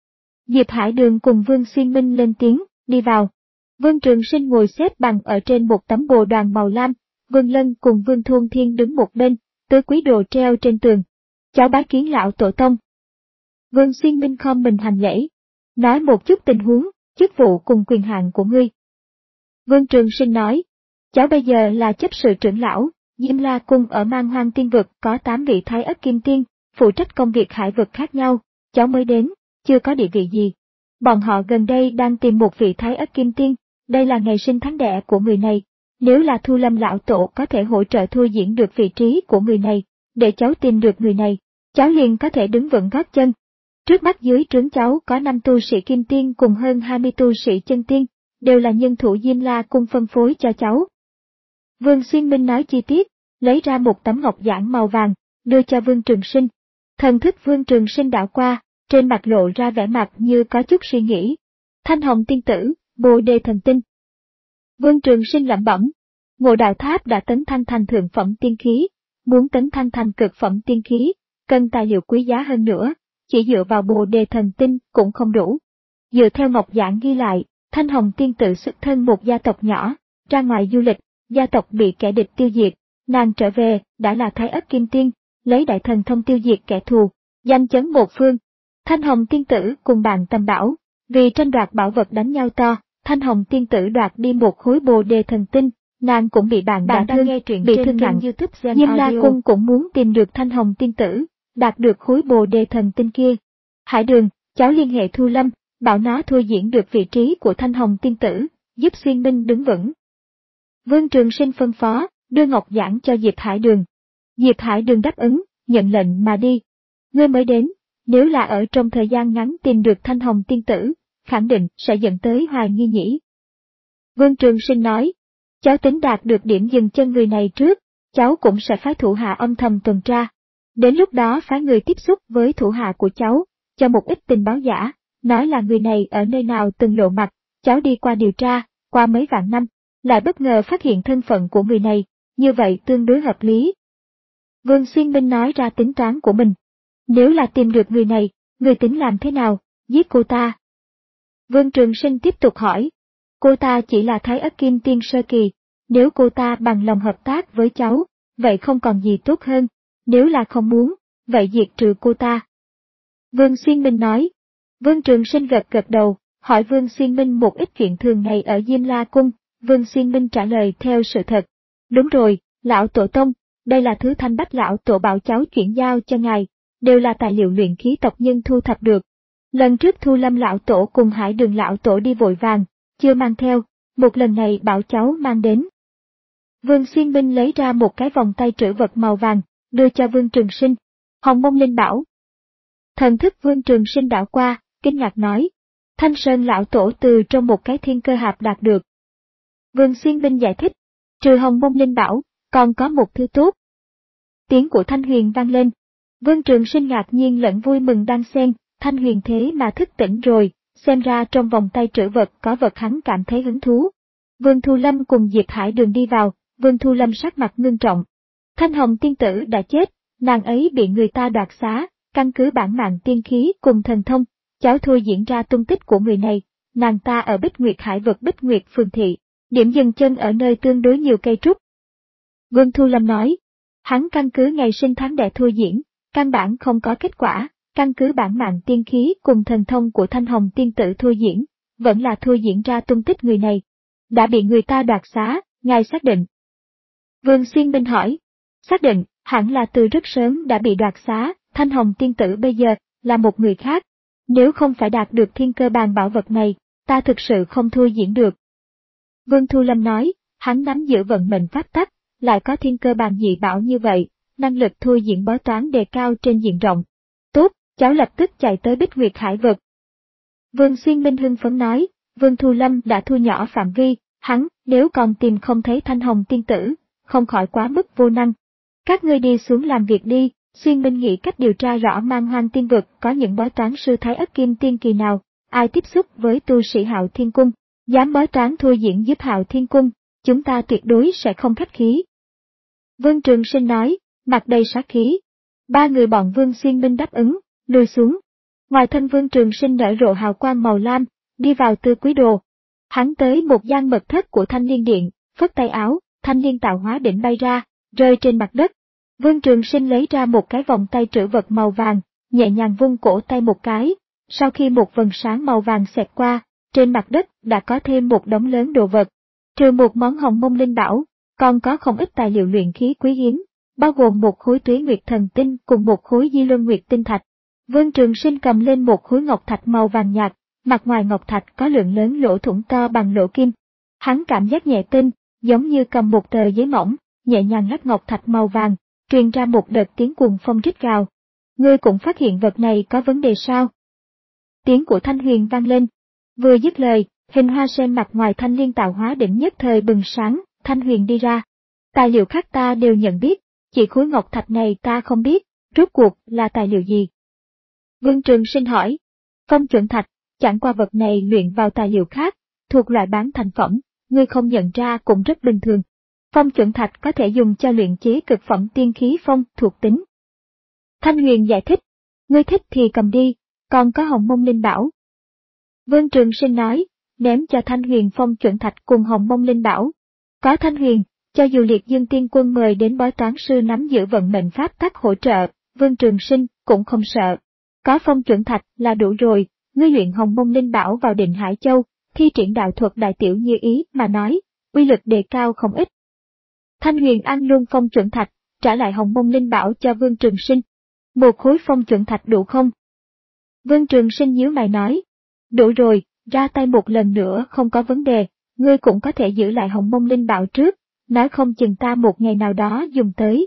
Speaker 1: Diệp Hải Đường cùng Vương Xuyên Minh lên tiếng, đi vào. Vương Trường Sinh ngồi xếp bằng ở trên một tấm bồ đoàn màu lam, Vương Lân cùng Vương Thôn Thiên đứng một bên, tứ quý đồ treo trên tường. Cháu bái kiến lão tổ tông. Vương Xuyên Minh khom mình hành lễ, nói một chút tình huống, chức vụ cùng quyền hạn của ngươi. Vương Trường Sinh nói, cháu bây giờ là chấp sự trưởng lão, Diêm La Cung ở Man Hoang Tiên Vực có tám vị Thái Ất Kim Tiên, phụ trách công việc hải vực khác nhau, cháu mới đến, chưa có địa vị gì. Bọn họ gần đây đang tìm một vị Thái Ất Kim Tiên, đây là ngày sinh tháng đẻ của người này. Nếu là Thu Lâm lão tổ có thể hỗ trợ thôi diễn được vị trí của người này, để cháu tìm được người này, cháu liền có thể đứng vững gót chân. Trước mắt dưới trướng cháu có năm tu sĩ Kim Tiên cùng hơn hai mươi tu sĩ chân tiên, đều là nhân thủ Diêm La Cung phân phối cho cháu. Vương Xuyên Minh nói chi tiết, lấy ra một tấm ngọc giản màu vàng, đưa cho Vương Trường Sinh. Thần thức Vương Trường Sinh đảo qua, trên mặt lộ ra vẻ mặt như có chút suy nghĩ. Thanh Hồng Tiên Tử, Bồ Đề Thần Tinh. Vương Trường Sinh lẩm bẩm, Ngộ Đạo Tháp đã tấn thăng thành thượng phẩm tiên khí, muốn tấn thăng thành cực phẩm tiên khí, cần tài liệu quý giá hơn nữa, chỉ dựa vào Bồ Đề Thần Tinh cũng không đủ. Dựa theo ngọc giản ghi lại, Thanh Hồng Tiên Tử xuất thân một gia tộc nhỏ, ra ngoài du lịch, gia tộc bị kẻ địch tiêu diệt, nàng trở về, đã là Thái Ất Kim Tiên, lấy đại thần thông tiêu diệt kẻ thù, danh chấn một phương. Thanh Hồng Tiên Tử cùng bạn Tầm Bảo, vì tranh đoạt bảo vật đánh nhau to, Thanh Hồng Tiên Tử đoạt đi một khối Bồ Đề Thần Tinh, nàng cũng bị bạn đả thương, bị thương nặng. Diêm La Cung cũng muốn tìm được Thanh Hồng Tiên Tử, đạt được khối Bồ Đề Thần Tinh kia. Hải Đường, cháu liên hệ Thu Lâm, bảo nó thôi diễn được vị trí của Thanh Hồng Tiên Tử, giúp Xuyên Minh đứng vững. Vương Trường Sinh phân phó, đưa ngọc giản cho Diệp Hải Đường. Diệp Hải Đường đáp ứng, nhận lệnh mà đi. Ngươi mới đến, nếu là ở trong thời gian ngắn tìm được Thanh Hồng Tiên Tử, khẳng định sẽ dẫn tới hoài nghi nhỉ. Vương Trường Sinh nói, cháu tính đạt được điểm dừng chân người này trước, cháu cũng sẽ phái thủ hạ âm thầm tuần tra. Đến lúc đó phái người tiếp xúc với thủ hạ của cháu, cho một ít tình báo giả, nói là người này ở nơi nào từng lộ mặt, cháu đi qua điều tra, qua mấy vạn năm, lại bất ngờ phát hiện thân phận của người này, như vậy tương đối hợp lý. Vương Xuyên Minh nói ra tính toán của mình. Nếu là tìm được người này, người tính làm thế nào, giết cô ta? Vương Trường Sinh tiếp tục hỏi. Cô ta chỉ là Thái Ất Kim Tiên sơ kỳ, nếu cô ta bằng lòng hợp tác với cháu, vậy không còn gì tốt hơn, nếu là không muốn, vậy diệt trừ cô ta. Vương Xuyên Minh nói. Vương Trường Sinh gật gật đầu, hỏi Vương Xuyên Minh một ít chuyện thường ngày ở Diêm La Cung, Vương Xuyên Minh trả lời theo sự thật. Đúng rồi, lão tổ tông, đây là thứ Thanh Bách lão tổ bảo cháu chuyển giao cho ngài, đều là tài liệu luyện khí tộc nhân thu thập được. Lần trước Thu Lâm lão tổ cùng Hải Đường lão tổ đi vội vàng, chưa mang theo, một lần này bảo cháu mang đến. Vương Xuyên Minh lấy ra một cái vòng tay trữ vật màu vàng, đưa cho Vương Trường Sinh. Hồng Mông Linh Bảo. Thần thức Vương Trường Sinh đảo qua, kinh ngạc nói. Thanh Sơn lão tổ từ trong một cái thiên cơ hạp đạt được. Vương Xuyên Minh giải thích. Trừ Hồng Mông Linh Bảo, còn có một thứ tốt. Tiếng của Thanh Huyền vang lên. Vương Trường Sinh ngạc nhiên lẫn vui mừng đan xen, Thanh Huyền thế mà thức tỉnh rồi, xem ra trong vòng tay trữ vật có vật hắn cảm thấy hứng thú. Vương Thu Lâm cùng Diệp Hải Đường đi vào, Vương Thu Lâm sắc mặt ngưng trọng. Thanh Hồng Tiên Tử đã chết, nàng ấy bị người ta đoạt xá, căn cứ bản mạng tiên khí cùng thần thông, cháu thôi diễn ra tung tích của người này, nàng ta ở Bích Nguyệt Hải vực Bích Nguyệt Phường Thị, điểm dừng chân ở nơi tương đối nhiều cây trúc. Vương Thu Lâm nói, hắn căn cứ ngày sinh tháng đẻ thôi diễn, căn bản không có kết quả, căn cứ bản mạng tiên khí cùng thần thông của Thanh Hồng Tiên Tử thôi diễn, vẫn là thôi diễn ra tung tích người này. Đã bị người ta đoạt xá, ngài xác định. Vương Xuyên Minh hỏi, xác định, hẳn là từ rất sớm đã bị đoạt xá, Thanh Hồng Tiên Tử bây giờ là một người khác. Nếu không phải đạt được thiên cơ bàn bảo vật này, ta thực sự không thôi diễn được. Vương Thu Lâm nói, hắn nắm giữ vận mệnh pháp tắc, lại có thiên cơ bàn dị bảo như vậy, năng lực thôi diễn bói toán đề cao trên diện rộng. Tốt, cháu lập tức chạy tới Bích Nguyệt Hải vực. Vương Xuyên Minh hưng phấn nói, Vương Thu Lâm đã thu nhỏ phạm vi, hắn, nếu còn tìm không thấy Thanh Hồng Tiên Tử, không khỏi quá mức vô năng. Các ngươi đi xuống làm việc đi, Xuyên Minh nghĩ cách điều tra rõ Man Hoang Tiên vực có những bói toán sư Thái Ất Kim Tiên kỳ nào, ai tiếp xúc với tu sĩ Hạo Thiên Cung, dám bói toán thôi diễn giúp Hạo Thiên Cung, chúng ta tuyệt đối sẽ không khách khí. Vương Trường Sinh nói, mặt đầy sát khí. Ba người bọn Vương Xuyên Minh đáp ứng, lùi xuống. Ngoài thân Vương Trường Sinh nở rộ hào quang màu lam, đi vào Tư Quý Đồ. Hắn tới một gian mật thất của Thanh Liên Điện, phất tay áo, Thanh Liên tạo hóa đỉnh bay ra, rơi trên mặt đất. Vương Trường Sinh lấy ra một cái vòng tay trữ vật màu vàng, nhẹ nhàng vung cổ tay một cái, Sau khi một vầng sáng màu vàng xẹt qua, trên mặt đất đã có thêm một đống lớn đồ vật. Trừ một món hồng mông linh bảo, còn có không ít tài liệu luyện khí quý hiếm, bao gồm một khối tuế nguyệt thần tinh cùng một khối di luân nguyệt tinh thạch. Vương Trường Sinh cầm lên một khối ngọc thạch màu vàng nhạt, mặt ngoài ngọc thạch có lượng lớn lỗ thủng to bằng lỗ kim. Hắn cảm giác nhẹ tinh, giống như cầm một tờ giấy mỏng, nhẹ nhàng lắc ngọc thạch màu vàng, truyền ra một đợt tiếng cuồng phong rít gào. Ngươi cũng phát hiện vật này có vấn đề sao? Tiếng của Thanh Huyền vang lên. Vừa dứt lời, hình hoa sen mặt ngoài thanh liên tạo hóa đỉnh nhất thời bừng sáng, Thanh Huyền đi ra. Tài liệu khác ta đều nhận biết, chỉ khối ngọc thạch này ta không biết, rốt cuộc là tài liệu gì? Vương Trường Sinh hỏi. Phong chuẩn thạch, chẳng qua vật này luyện vào tài liệu khác, thuộc loại bán thành phẩm, ngươi không nhận ra cũng rất bình thường. Phong chuẩn thạch có thể dùng cho luyện chế cực phẩm tiên khí phong thuộc tính. Thanh Huyền giải thích, ngươi thích thì cầm đi, còn có hồng mông linh bảo. Vương Trường Sinh nói, ném cho Thanh Huyền phong chuẩn thạch cùng hồng mông linh bảo. Có Thanh Huyền, cho dù Liệt Dương Tiên Quân mời đến bói toán sư nắm giữ vận mệnh pháp tắc hỗ trợ, Vương Trường Sinh cũng không sợ. Có phong chuẩn thạch là đủ rồi, ngươi luyện hồng mông linh bảo vào Định Hải Châu, thi triển đạo thuật đại tiểu như ý mà nói, uy lực đề cao không ít. Thanh Huyền ăn luôn phong chuẩn thạch, trả lại hồng mông linh bảo cho Vương Trường Sinh. Một khối phong chuẩn thạch đủ không? Vương Trường Sinh nhíu mày nói, đủ rồi, ra tay một lần nữa không có vấn đề, ngươi cũng có thể giữ lại hồng mông linh bảo trước, nói không chừng ta một ngày nào đó dùng tới.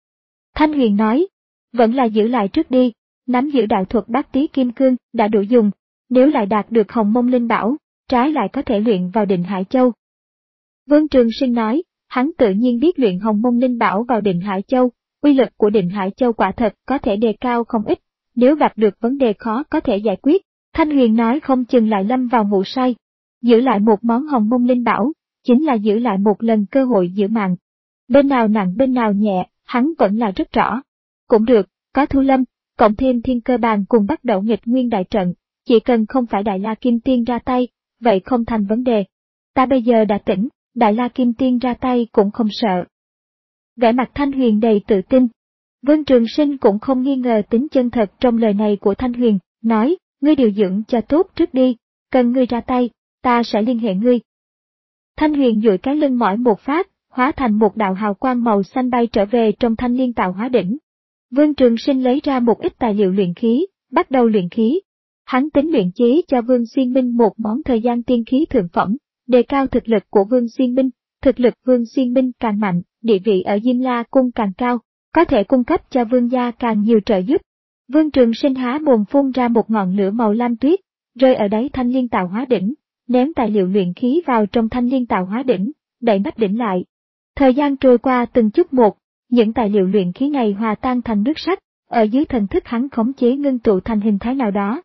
Speaker 1: Thanh Huyền nói, vẫn là giữ lại trước đi, nắm giữ đạo thuật bát tí kim cương đã đủ dùng, nếu lại đạt được hồng mông linh bảo, trái lại có thể luyện vào Định Hải Châu. Vương Trường Sinh nói, hắn tự nhiên biết luyện hồng mông linh bảo vào Định Hải Châu, uy lực của Định Hải Châu quả thật có thể đề cao không ít, nếu gặp được vấn đề khó có thể giải quyết, Thanh Huyền nói không chừng lại lâm vào ngủ say. Giữ lại một món hồng mông linh bảo, chính là giữ lại một lần cơ hội giữ mạng. Bên nào nặng bên nào nhẹ, hắn vẫn là rất rõ. Cũng được, có Thu Lâm, cộng thêm Thiên Cơ Bàn cùng bắt đầu nghịch nguyên đại trận, chỉ cần không phải Đại La Kim Tiên ra tay, vậy không thành vấn đề. Ta bây giờ đã tỉnh, Đại La Kim Tiên ra tay cũng không sợ. Vẻ mặt Thanh Huyền đầy tự tin. Vương Trường Sinh cũng không nghi ngờ tính chân thật trong lời này của Thanh Huyền, nói, ngươi điều dưỡng cho tốt trước đi, cần ngươi ra tay, ta sẽ liên hệ ngươi. Thanh Huyền duỗi cái lưng mỏi một phát, hóa thành một đạo hào quang màu xanh bay trở về trong thanh liên tạo hóa đỉnh. Vương Trường Sinh lấy ra một ít tài liệu luyện khí, bắt đầu luyện khí. Hắn tính luyện chế cho Vương Xuyên Minh một món thời gian tiên khí thượng phẩm, đề cao thực lực của Vương Xuyên Minh, thực lực Vương Xuyên Minh càng mạnh, địa vị ở Diêm La Cung càng cao, có thể cung cấp cho Vương gia càng nhiều trợ giúp. Vương Trường Sinh há mồm phun ra một ngọn lửa màu lam tuyết, rơi ở đáy thanh liên tạo hóa đỉnh, ném tài liệu luyện khí vào trong thanh liên tạo hóa đỉnh, đậy nắp đỉnh lại. Thời gian trôi qua từng chút một, những tài liệu luyện khí này hòa tan thành nước sắt, ở dưới thần thức hắn khống chế ngưng tụ thành hình thái nào đó.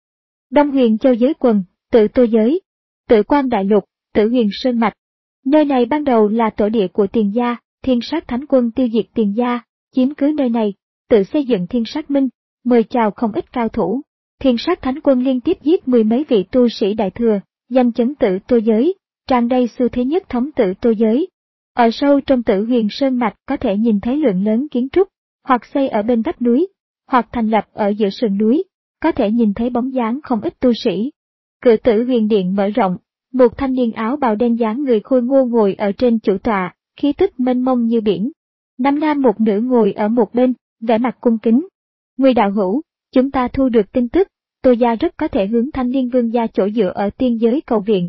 Speaker 1: Đông Huyền Châu giới quần, Tự Tô giới, Tự Quan Đại Lục, Tử Huyền Sơn mạch. Nơi này ban đầu là tổ địa của Tiền gia, Thiên Sát Thánh Quân tiêu diệt Tiền gia, chiếm cứ nơi này, tự xây dựng Thiên Sát Minh, mời chào không ít cao thủ. Thiên Sát Thánh Quân liên tiếp giết mười mấy vị tu sĩ đại thừa, danh chấn Tự Tô giới, tràn đầy xu thế nhất thống Tự Tô giới. Ở sâu trong Tử Huyền Sơn mạch có thể nhìn thấy lượng lớn kiến trúc, hoặc xây ở bên vách núi, hoặc thành lập ở giữa sườn núi, có thể nhìn thấy bóng dáng không ít tu sĩ. Cửa Tử Huyền Điện mở rộng, một thanh niên áo bào đen dáng người khôi ngô ngồi ở trên chủ tọa, khí tức mênh mông như biển. Năm nam một nữ ngồi ở một bên, vẻ mặt cung kính. Người đạo hữu, chúng ta thu được tin tức, Tô gia rất có thể hướng Thanh Liên Vương gia chỗ dựa ở tiên giới cầu viện.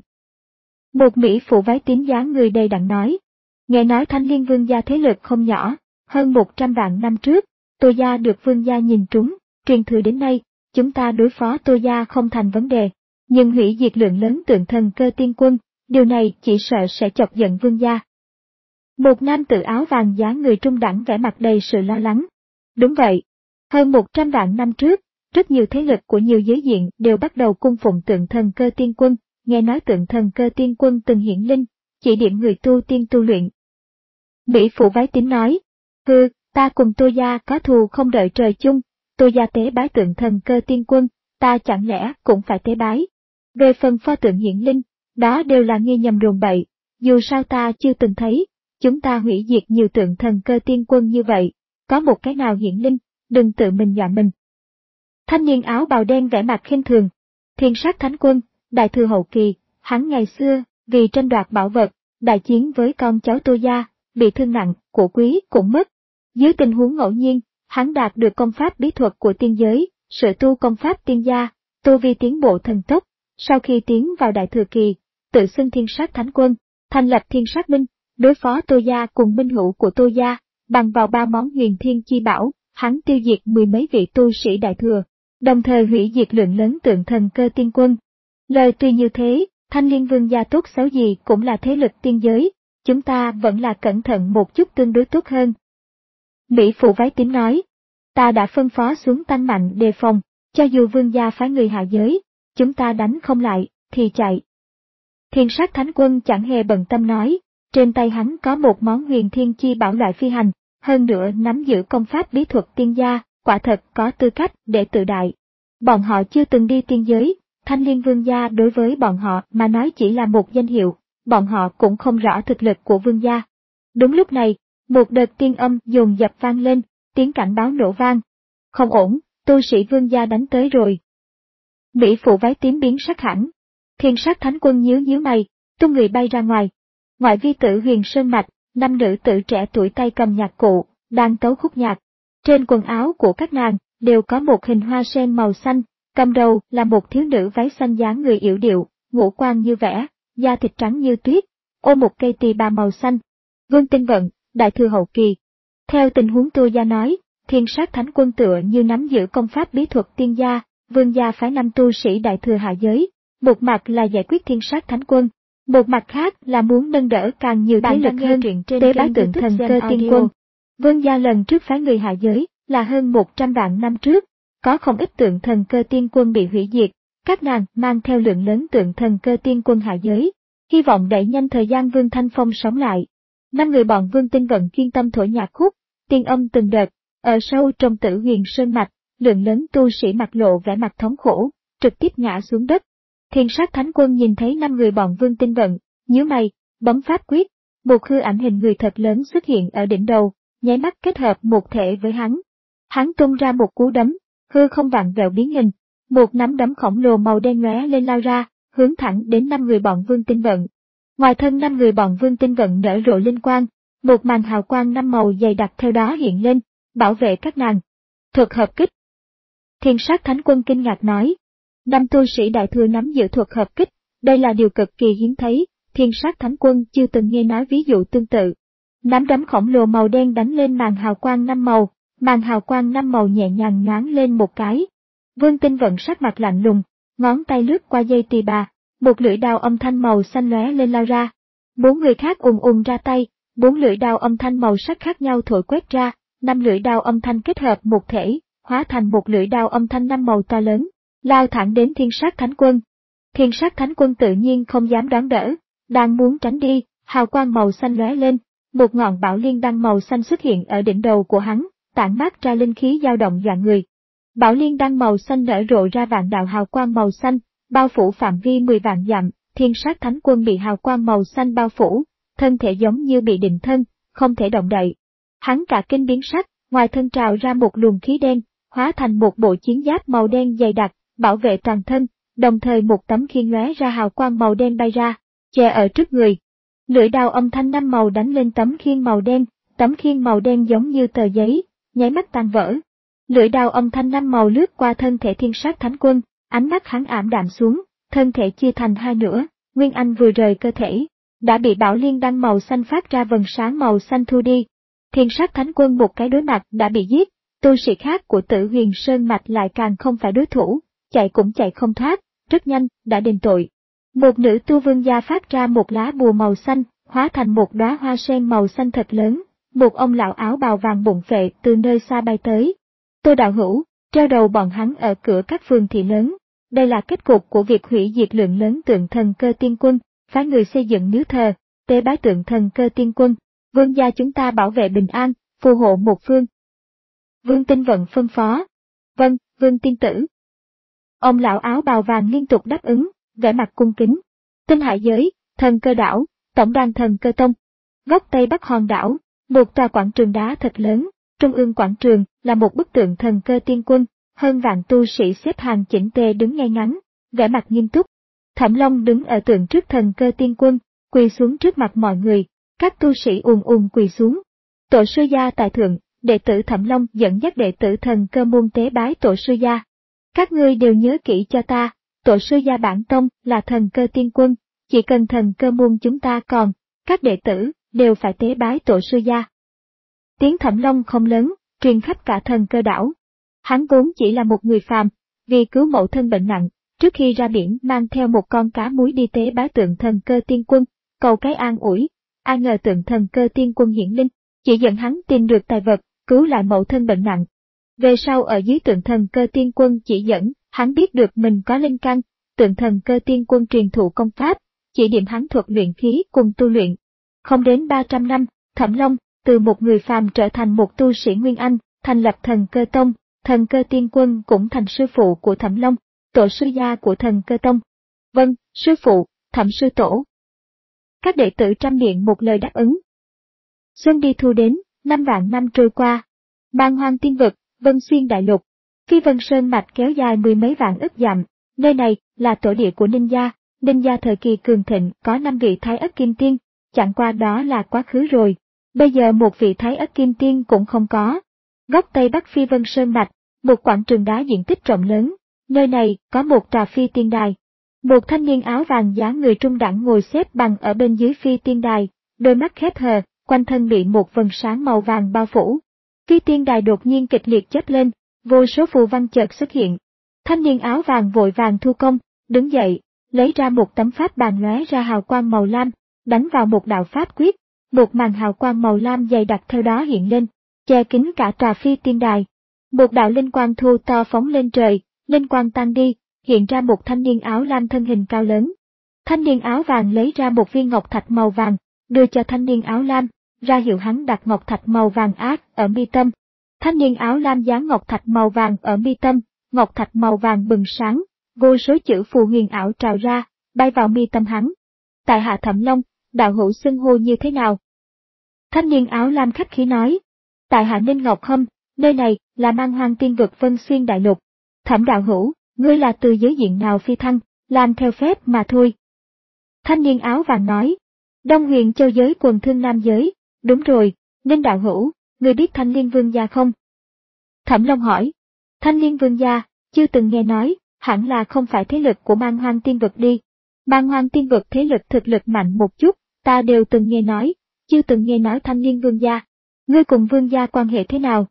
Speaker 1: Một mỹ phụ váy tím dáng người đầy đặn nói. Nghe nói Thanh Liên Vương gia thế lực không nhỏ, hơn một trăm vạn năm trước, Tô gia được Vương gia nhìn trúng, truyền thừa đến nay, chúng ta đối phó Tô gia không thành vấn đề, nhưng hủy diệt lượng lớn tượng thần cơ tiên quân, điều này chỉ sợ sẽ chọc giận Vương gia. Một nam tử áo vàng dáng người trung đẳng vẻ mặt đầy sự lo lắng. Đúng vậy, hơn một trăm vạn năm trước, rất nhiều thế lực của nhiều giới diện đều bắt đầu cung phụng tượng thần cơ tiên quân, nghe nói tượng thần cơ tiên quân từng hiển linh, chỉ điểm người tu tiên tu luyện. Mỹ phụ váy tím nói, hừ, ta cùng Tô gia có thù không đợi trời chung, Tô gia tế bái tượng thần cơ tiên quân, ta chẳng lẽ cũng phải tế bái. Về phần pho tượng hiển linh, đó đều là nghi nhầm đồn bậy, dù sao ta chưa từng thấy, chúng ta hủy diệt nhiều tượng thần cơ tiên quân như vậy, có một cái nào hiển linh, đừng tự mình dọa mình. Thanh niên áo bào đen vẻ mặt khinh thường. Thiên sát thánh quân, đại thừa hậu kỳ, hắn ngày xưa, vì tranh đoạt bảo vật, đại chiến với con cháu Tô gia, bị thương nặng, của quý cũng mất. Dưới tình huống ngẫu nhiên, hắn đạt được công pháp bí thuật của tiên giới, sở tu công pháp tiên gia, tu vi tiến bộ thần tốc. Sau khi tiến vào đại thừa kỳ, tự xưng thiên sát thánh quân, thành lập thiên sát minh, đối phó Tô gia cùng minh hữu của Tô gia, bằng vào ba món huyền thiên chi bảo, hắn tiêu diệt mười mấy vị tu sĩ đại thừa, đồng thời hủy diệt lượng lớn tượng thần cơ tiên quân. Lời tuy như thế, Thanh Liên Vương gia tốt xấu gì cũng là thế lực tiên giới, chúng ta vẫn là cẩn thận một chút tương đối tốt hơn. Mỹ Phụ váy tím nói, ta đã phân phó xuống tăng mạnh đề phòng, cho dù vương gia phái người hạ giới, chúng ta đánh không lại, thì chạy. Thiên sát thánh quân chẳng hề bận tâm nói, trên tay hắn có một món huyền thiên chi bảo loại phi hành, hơn nữa nắm giữ công pháp bí thuật tiên gia, quả thật có tư cách để tự đại. Bọn họ chưa từng đi tiên giới, Thanh Liên Vương gia đối với bọn họ mà nói chỉ là một danh hiệu, bọn họ cũng không rõ thực lực của vương gia. Đúng lúc này, một đợt tiên âm dồn dập vang lên, tiếng cảnh báo nổ vang. Không ổn, tu sĩ vương gia đánh tới rồi. Mỹ Phụ váy tím biến sắc hẳn. Thiên sát thánh quân nhíu nhíu mày, tung người bay ra ngoài. Ngoại vi tử Huyền Sơn Mạch, năm nữ tử trẻ tuổi tay cầm nhạc cụ, đang tấu khúc nhạc. Trên quần áo của các nàng đều có một hình hoa sen màu xanh, cầm đầu là một thiếu nữ váy xanh dáng người yểu điệu, ngũ quan như vẽ, da thịt trắng như tuyết, ôm một cây tỳ bà màu xanh. Vương Tinh Vận, đại thừa hậu kỳ. Theo tình huống Tô gia nói, thiên sát thánh quân tựa như nắm giữ công pháp bí thuật tiên gia, vương gia phái năm tu sĩ đại thừa hạ giới, một mặt là giải quyết thiên sát thánh quân, một mặt khác là muốn nâng đỡ càng nhiều thế lực hơn, tế bái tượng thần cơ tiên quân. Vương gia lần trước phái người hạ giới là hơn một trăm vạn năm trước, có không ít tượng thần cơ tiên quân bị hủy diệt, các nàng mang theo lượng lớn tượng thần cơ tiên quân hạ giới, hy vọng đẩy nhanh thời gian Vương Thanh Phong sống lại. Năm người bọn Vương Tinh Vận chuyên tâm thổi nhạc khúc, tiên âm từng đợt, ở sâu trong tử Huyền Sơn Mạch, lượng lớn tu sĩ mặt lộ vẻ mặt thống khổ, trực tiếp ngã xuống đất. Thiên sát thánh quân nhìn thấy năm người bọn Vương Tinh Vận, nhíu mày, bấm pháp quyết, một hư ảnh hình người thật lớn xuất hiện ở đỉnh đầu, nháy mắt kết hợp một thể với hắn. Hắn tung ra một cú đấm, hư không vặn vẹo biến hình, một nắm đấm khổng lồ màu đen lóe lên lao ra, hướng thẳng đến năm người bọn Vương Tinh Vận. Ngoài thân năm người bọn Vương Tinh Vận nở rộ linh quang, một màn hào quang năm màu dày đặc theo đó hiện lên, bảo vệ các nàng. Thuật hợp kích. Thiên sát thánh quân kinh ngạc nói. Năm tu sĩ đại thừa nắm giữ thuật hợp kích, đây là điều cực kỳ hiếm thấy, thiên sát thánh quân chưa từng nghe nói ví dụ tương tự. Nắm đấm khổng lồ màu đen đánh lên màn hào quang năm màu, màn hào quang năm màu nhẹ nhàng nhoáng lên một cái. Vương Tinh Vận sắc mặt lạnh lùng, ngón tay lướt qua dây tỳ bà, một lưỡi đao âm thanh màu xanh lóe lên lao ra. Bốn người khác ùng ùng ra tay, bốn lưỡi đao âm thanh màu sắc khác nhau thổi quét ra, năm lưỡi đao âm thanh kết hợp một thể, hóa thành một lưỡi đao âm thanh năm màu to lớn, lao thẳng đến thiên sát thánh quân. Thiên sát thánh quân tự nhiên không dám đón đỡ, đang muốn tránh đi, hào quang màu xanh lóe lên, một ngọn bảo liên đăng màu xanh xuất hiện ở đỉnh đầu của hắn, tản mát ra linh khí dao động dọa người. Bảo liên đăng màu xanh nở rộ ra vạn đạo hào quang màu xanh, bao phủ phạm vi mười vạn dặm, thiên sát thánh quân bị hào quang màu xanh bao phủ, thân thể giống như bị định thân, không thể động đậy. Hắn cả kinh biến sắc, ngoài thân trào ra một luồng khí đen, hóa thành một bộ chiến giáp màu đen dày đặc, bảo vệ toàn thân, đồng thời một tấm khiên lóe ra hào quang màu đen bay ra, che ở trước người. Lưỡi đao âm thanh năm màu đánh lên tấm khiên màu đen, tấm khiên màu đen giống như tờ giấy, nháy mắt tan vỡ. Lưỡi đao âm thanh năm màu lướt qua thân thể thiên sát thánh quân, ánh mắt hắn ảm đạm xuống, thân thể chia thành hai nửa, Nguyên Anh vừa rời cơ thể, đã bị bảo liên đăng màu xanh phát ra vầng sáng màu xanh thu đi. Thiên sát thánh quân một cái đối mặt đã bị giết, tu sĩ khác của Tử Huyền Sơn Mạch lại càng không phải đối thủ, chạy cũng chạy không thoát, rất nhanh đã đền tội. Một nữ tu vương gia phát ra một lá bùa màu xanh, hóa thành một đóa hoa sen màu xanh thật lớn, một ông lão áo bào vàng bụng phệ từ nơi xa bay tới. Tô đạo hữu, treo đầu bọn hắn ở cửa các phường thị lớn, đây là kết cục của việc hủy diệt lượng lớn tượng thần cơ tiên quân, phái người xây dựng miếu thờ, tế bái tượng thần cơ tiên quân, vương gia chúng ta bảo vệ bình an, phù hộ một phương. Vương Tinh Vận phân phó. Vâng, Vương tiên tử. Ông lão áo bào vàng liên tục đáp ứng, vẻ mặt cung kính. Tinh Hải giới, thần cơ đảo, tổng đàn thần cơ tông. Góc tây bắc hòn đảo, một tòa quảng trường đá thật lớn, trung ương quảng trường là một bức tượng thần cơ tiên quân, hơn vạn tu sĩ xếp hàng chỉnh tề đứng ngay ngắn, vẻ mặt nghiêm túc. Thẩm Long đứng ở tượng trước Thần Cơ Tiên Quân, quỳ xuống trước mặt mọi người, các tu sĩ ùn ùn quỳ xuống. Tổ sư gia tại thượng, đệ tử Thẩm Long dẫn dắt đệ tử Thần Cơ môn tế bái tổ sư gia. Các ngươi đều nhớ kỹ cho ta, tổ sư gia bản tông là Thần Cơ Tiên Quân, chỉ cần Thần Cơ môn chúng ta còn, các đệ tử đều phải tế bái tổ sư gia. Tiếng Thẩm Long không lớn, truyền khắp cả Thần Cơ đảo. Hắn vốn chỉ là một người phàm, vì cứu mẫu thân bệnh nặng, trước khi ra biển mang theo một con cá muối đi tế bái tượng Thần Cơ Tiên Quân, cầu cái an ủi. Ai ngờ tượng Thần Cơ Tiên Quân hiển linh, chỉ dẫn hắn tìm được tài vật, cứu lại mẫu thân bệnh nặng. Về sau ở dưới tượng Thần Cơ Tiên Quân chỉ dẫn, hắn biết được mình có linh căn, tượng Thần Cơ Tiên Quân truyền thụ công pháp, chỉ điểm hắn thuật luyện khí cùng tu luyện. Không đến ba trăm năm, Thẩm Long từ một người phàm trở thành một tu sĩ Nguyên Anh, thành lập Thần Cơ Tông, Thần Cơ Tiên Quân cũng thành sư phụ của Thẩm Long, tổ sư gia của Thần Cơ Tông. Vâng, sư phụ, Thẩm sư tổ. Các đệ tử trăm miệng một lời đáp ứng. Xuân đi thu đến, năm vạn năm trôi qua. Bàng Hoang Tiên Vực, Vân Xuyên Đại Lục, Phi Vân Sơn mạch kéo dài mười mấy vạn ức dặm, nơi này là tổ địa của Ninh gia. Ninh gia thời kỳ cường thịnh có năm vị Thái Ất Kim Tiên, chẳng qua đó là quá khứ rồi. Bây giờ một vị Thái Ất Kim Tiên cũng không có. Góc Tây Bắc Phi Vân Sơn mạch, một quảng trường đá diện tích rộng lớn, nơi này có một tòa phi tiên đài. Một thanh niên áo vàng dáng người trung đẳng ngồi xếp bằng ở bên dưới phi tiên đài, đôi mắt khép hờ, quanh thân bị một vầng sáng màu vàng bao phủ. Phi tiên đài đột nhiên kịch liệt chớp lên, vô số phù văn chợt xuất hiện. Thanh niên áo vàng vội vàng thu công, đứng dậy, lấy ra một tấm pháp bàn lóe ra hào quang màu lam, đánh vào một đạo pháp quyết, một màn hào quang màu lam dày đặc theo đó hiện lên, che kín cả tòa phi tiên đài. Một đạo linh quang thu to phóng lên trời, linh quang tan đi, hiện ra một thanh niên áo lam thân hình cao lớn. Thanh niên áo vàng lấy ra một viên ngọc thạch màu vàng, đưa cho thanh niên áo lam, ra hiệu hắn đặt ngọc thạch màu vàng ác ở mi tâm. Thanh niên áo lam dán ngọc thạch màu vàng ở mi tâm, ngọc thạch màu vàng bừng sáng, vô số chữ phù huyền ảo trào ra, bay vào mi tâm hắn. Tại hạ Thẩm Long, đạo hữu xưng hô như thế nào? Thanh niên áo lam khách khí nói. Tại hạ Ninh Ngọc Hâm, nơi này là Bàng Hoang Tiên Vực Vân Xuyên Đại Lục. Thẩm đạo hữu, ngươi là từ giới diện nào phi thăng, làm theo phép mà thôi. Thanh niên áo vàng nói. Đông Huyền Châu giới quần thương nam giới, đúng rồi, Ninh đạo hữu, ngươi biết Thanh Liên Vương gia không? Thẩm Long hỏi. Thanh Liên Vương gia, chưa từng nghe nói, hẳn là không phải thế lực của Bàng Hoang Tiên Vực đi. Bàng Hoang Tiên Vực thế lực thực lực mạnh một chút, ta đều từng nghe nói, chưa từng nghe nói Thanh Liên Vương gia. Ngươi cùng Vương gia quan hệ thế nào?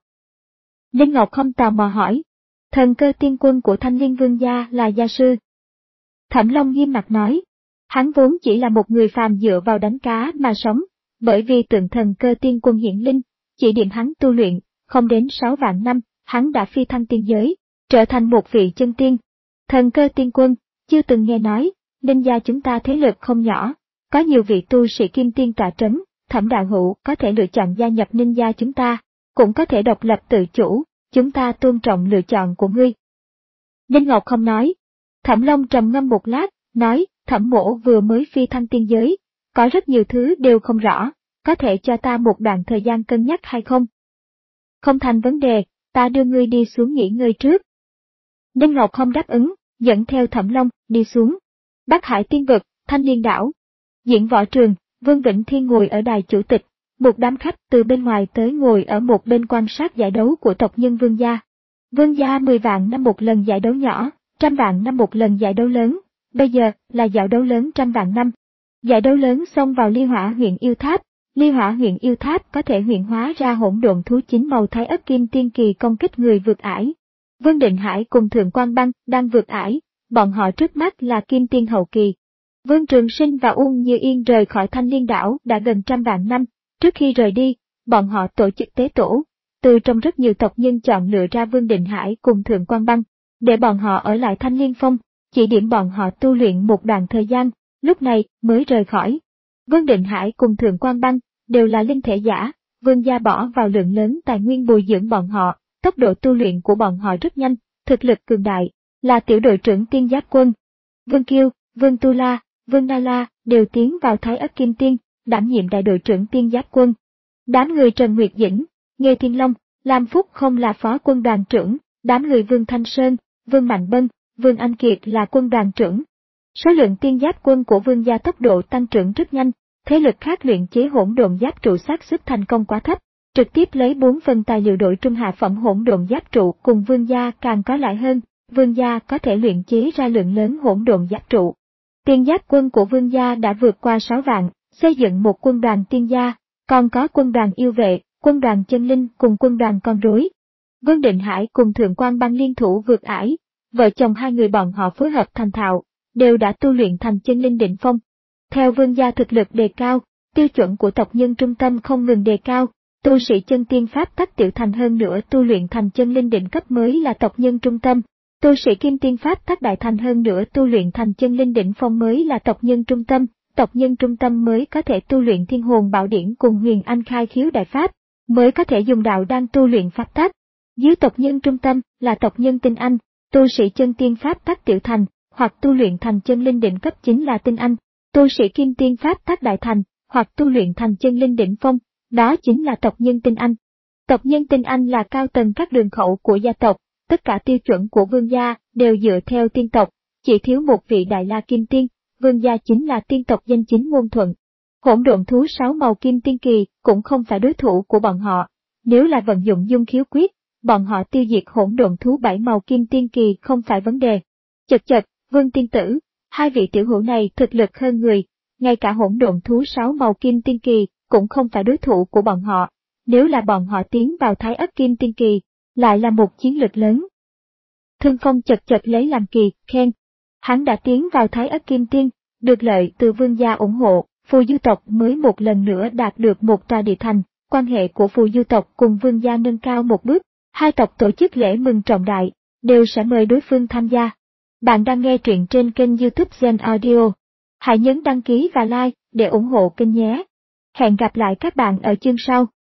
Speaker 1: Ninh Ngọc không tò mò hỏi. Thần Cơ Tiên Quân của Thanh Liên Vương gia là gia sư. Thẩm Long nghiêm mặt nói. Hắn vốn chỉ là một người phàm dựa vào đánh cá mà sống, bởi vì tượng Thần Cơ Tiên Quân hiển linh, chỉ điểm hắn tu luyện, không đến sáu vạn năm, hắn đã phi thăng tiên giới, trở thành một vị chân tiên. Thần Cơ Tiên Quân, chưa từng nghe nói, Ninh gia chúng ta thế lực không nhỏ, có nhiều vị tu sĩ kim tiên tọa trấn, Thẩm đạo hữu có thể lựa chọn gia nhập Ninh gia chúng ta, cũng có thể độc lập tự chủ, chúng ta tôn trọng lựa chọn của ngươi. Ninh Ngọc không nói. Thẩm Long trầm ngâm một lát, nói, Thẩm mỗ vừa mới phi thăng tiên giới, có rất nhiều thứ đều không rõ, có thể cho ta một đoạn thời gian cân nhắc hay không? Không thành vấn đề, ta đưa ngươi đi xuống nghỉ ngơi trước. Ninh Ngọc không đáp ứng, dẫn theo Thẩm Long đi xuống. Bắc Hải Tiên Vực, Thanh Liên Đảo. Diễn võ trường, Vương Vĩnh Thiên ngồi ở đài chủ tịch, một đám khách từ bên ngoài tới ngồi ở một bên quan sát giải đấu của tộc nhân Vương gia. Vương gia mười vạn năm một lần giải đấu nhỏ, trăm vạn năm một lần giải đấu lớn, bây giờ là giải đấu lớn trăm vạn năm. Giải đấu lớn xông vào Ly Hỏa huyện Yêu Tháp, Ly Hỏa huyện Yêu Tháp có thể huyện hóa ra hỗn độn thú chín màu Thái Ất Kim Tiên kỳ công kích người vượt ải. Vương Định Hải cùng Thượng Quan Băng đang vượt ải, bọn họ trước mắt là Kim Tiên hậu kỳ. Vương Trường Sinh và Uông Như Yên rời khỏi Thanh Liên Đảo đã gần trăm vạn năm, trước khi rời đi, bọn họ tổ chức tế tổ, từ trong rất nhiều tộc nhân chọn lựa ra Vương Định Hải cùng Thượng Quan Băng, để bọn họ ở lại Thanh Liên Phong, chỉ điểm bọn họ tu luyện một đoạn thời gian, lúc này mới rời khỏi. Vương Định Hải cùng Thượng Quan Băng đều là linh thể giả, Vương gia bỏ vào lượng lớn tài nguyên bồi dưỡng bọn họ, tốc độ tu luyện của bọn họ rất nhanh, thực lực cường đại, là tiểu đội trưởng Tiên Giáp Quân. Vương Kiêu, Vương Tu La, Vương Na La đều tiến vào Thái Ất Kim Tiên, đảm nhiệm đại đội trưởng Tiên Giáp Quân. Đám người Trần Nguyệt Dĩnh, Nghê Thiên Long, Lam Phúc không là phó quân đoàn trưởng, Đám người Vương Thanh Sơn, Vương Mạnh Bân, Vương Anh Kiệt là quân đoàn trưởng. Số lượng tiên giáp quân của Vương gia tốc độ tăng trưởng rất nhanh, thế lực khác luyện chế hỗn độn giáp trụ xác suất thành công quá thấp, trực tiếp lấy bốn phần tài liệu đổi trung hạ phẩm hỗn độn giáp trụ cùng Vương gia càng có lợi hơn, Vương gia có thể luyện chế ra lượng lớn hỗn độn giáp trụ. Tiên giáp quân của Vương gia đã vượt qua sáu vạn, xây dựng một quân đoàn tiên gia, còn có quân đoàn yêu vệ, quân đoàn chân linh cùng quân đoàn con rối. Vương Định Hải cùng Thượng Quan Băng liên thủ vượt ải, vợ chồng hai người bọn họ phối hợp thành thạo, đều đã tu luyện thành chân linh đỉnh phong. Theo Vương gia thực lực đề cao, tiêu chuẩn của tộc nhân trung tâm không ngừng đề cao, tu sĩ chân tiên pháp tắc tiểu thành hơn nữa tu luyện thành chân linh đỉnh cấp mới là tộc nhân trung tâm, tu sĩ kim tiên pháp tắc đại thành hơn nữa tu luyện thành chân linh đỉnh phong mới là tộc nhân trung tâm, tộc nhân trung tâm mới có thể tu luyện thiên hồn bảo điển cùng huyền anh khai khiếu đại pháp, mới có thể dùng đạo đan tu luyện pháp tắc. Dưới tộc nhân trung tâm là tộc nhân tinh anh, tu sĩ chân tiên pháp tắc tiểu thành, hoặc tu luyện thành chân linh đỉnh cấp chính là tinh anh, tu sĩ kim tiên pháp tắc đại thành, hoặc tu luyện thành chân linh đỉnh phong, đó chính là tộc nhân tinh anh. Tộc nhân tinh anh là cao tầng các đường khẩu của gia tộc, tất cả tiêu chuẩn của Vương gia đều dựa theo tiên tộc, chỉ thiếu một vị đại la kim tiên, Vương gia chính là tiên tộc danh chính ngôn thuận. Hỗn độn thú sáu màu kim tiên kỳ cũng không phải đối thủ của bọn họ, nếu là vận dụng dung khiếu quyết, bọn họ tiêu diệt hỗn độn thú bảy màu kim tiên kỳ không phải vấn đề. Chật chật, Vương tiên tử, hai vị tiểu hữu này thực lực hơn người, ngay cả hỗn độn thú sáu màu kim tiên kỳ cũng không phải đối thủ của bọn họ, nếu là bọn họ tiến vào thái ất kim tiên kỳ, lại là một chiến lược lớn. Thương Phong chật chật lấy làm kỳ, khen. Hắn đã tiến vào thái ất kim tiên, được lợi từ Vương gia ủng hộ, Phù Du tộc mới một lần nữa đạt được một tòa địa thành, quan hệ của Phù Du tộc cùng Vương gia nâng cao một bước, hai tộc tổ chức lễ mừng trọng đại, đều sẽ mời đối phương tham gia. Bạn đang nghe truyện trên kênh YouTube Gen Audio. Hãy nhấn đăng ký và like để ủng hộ kênh nhé. Hẹn gặp lại các bạn ở chương sau.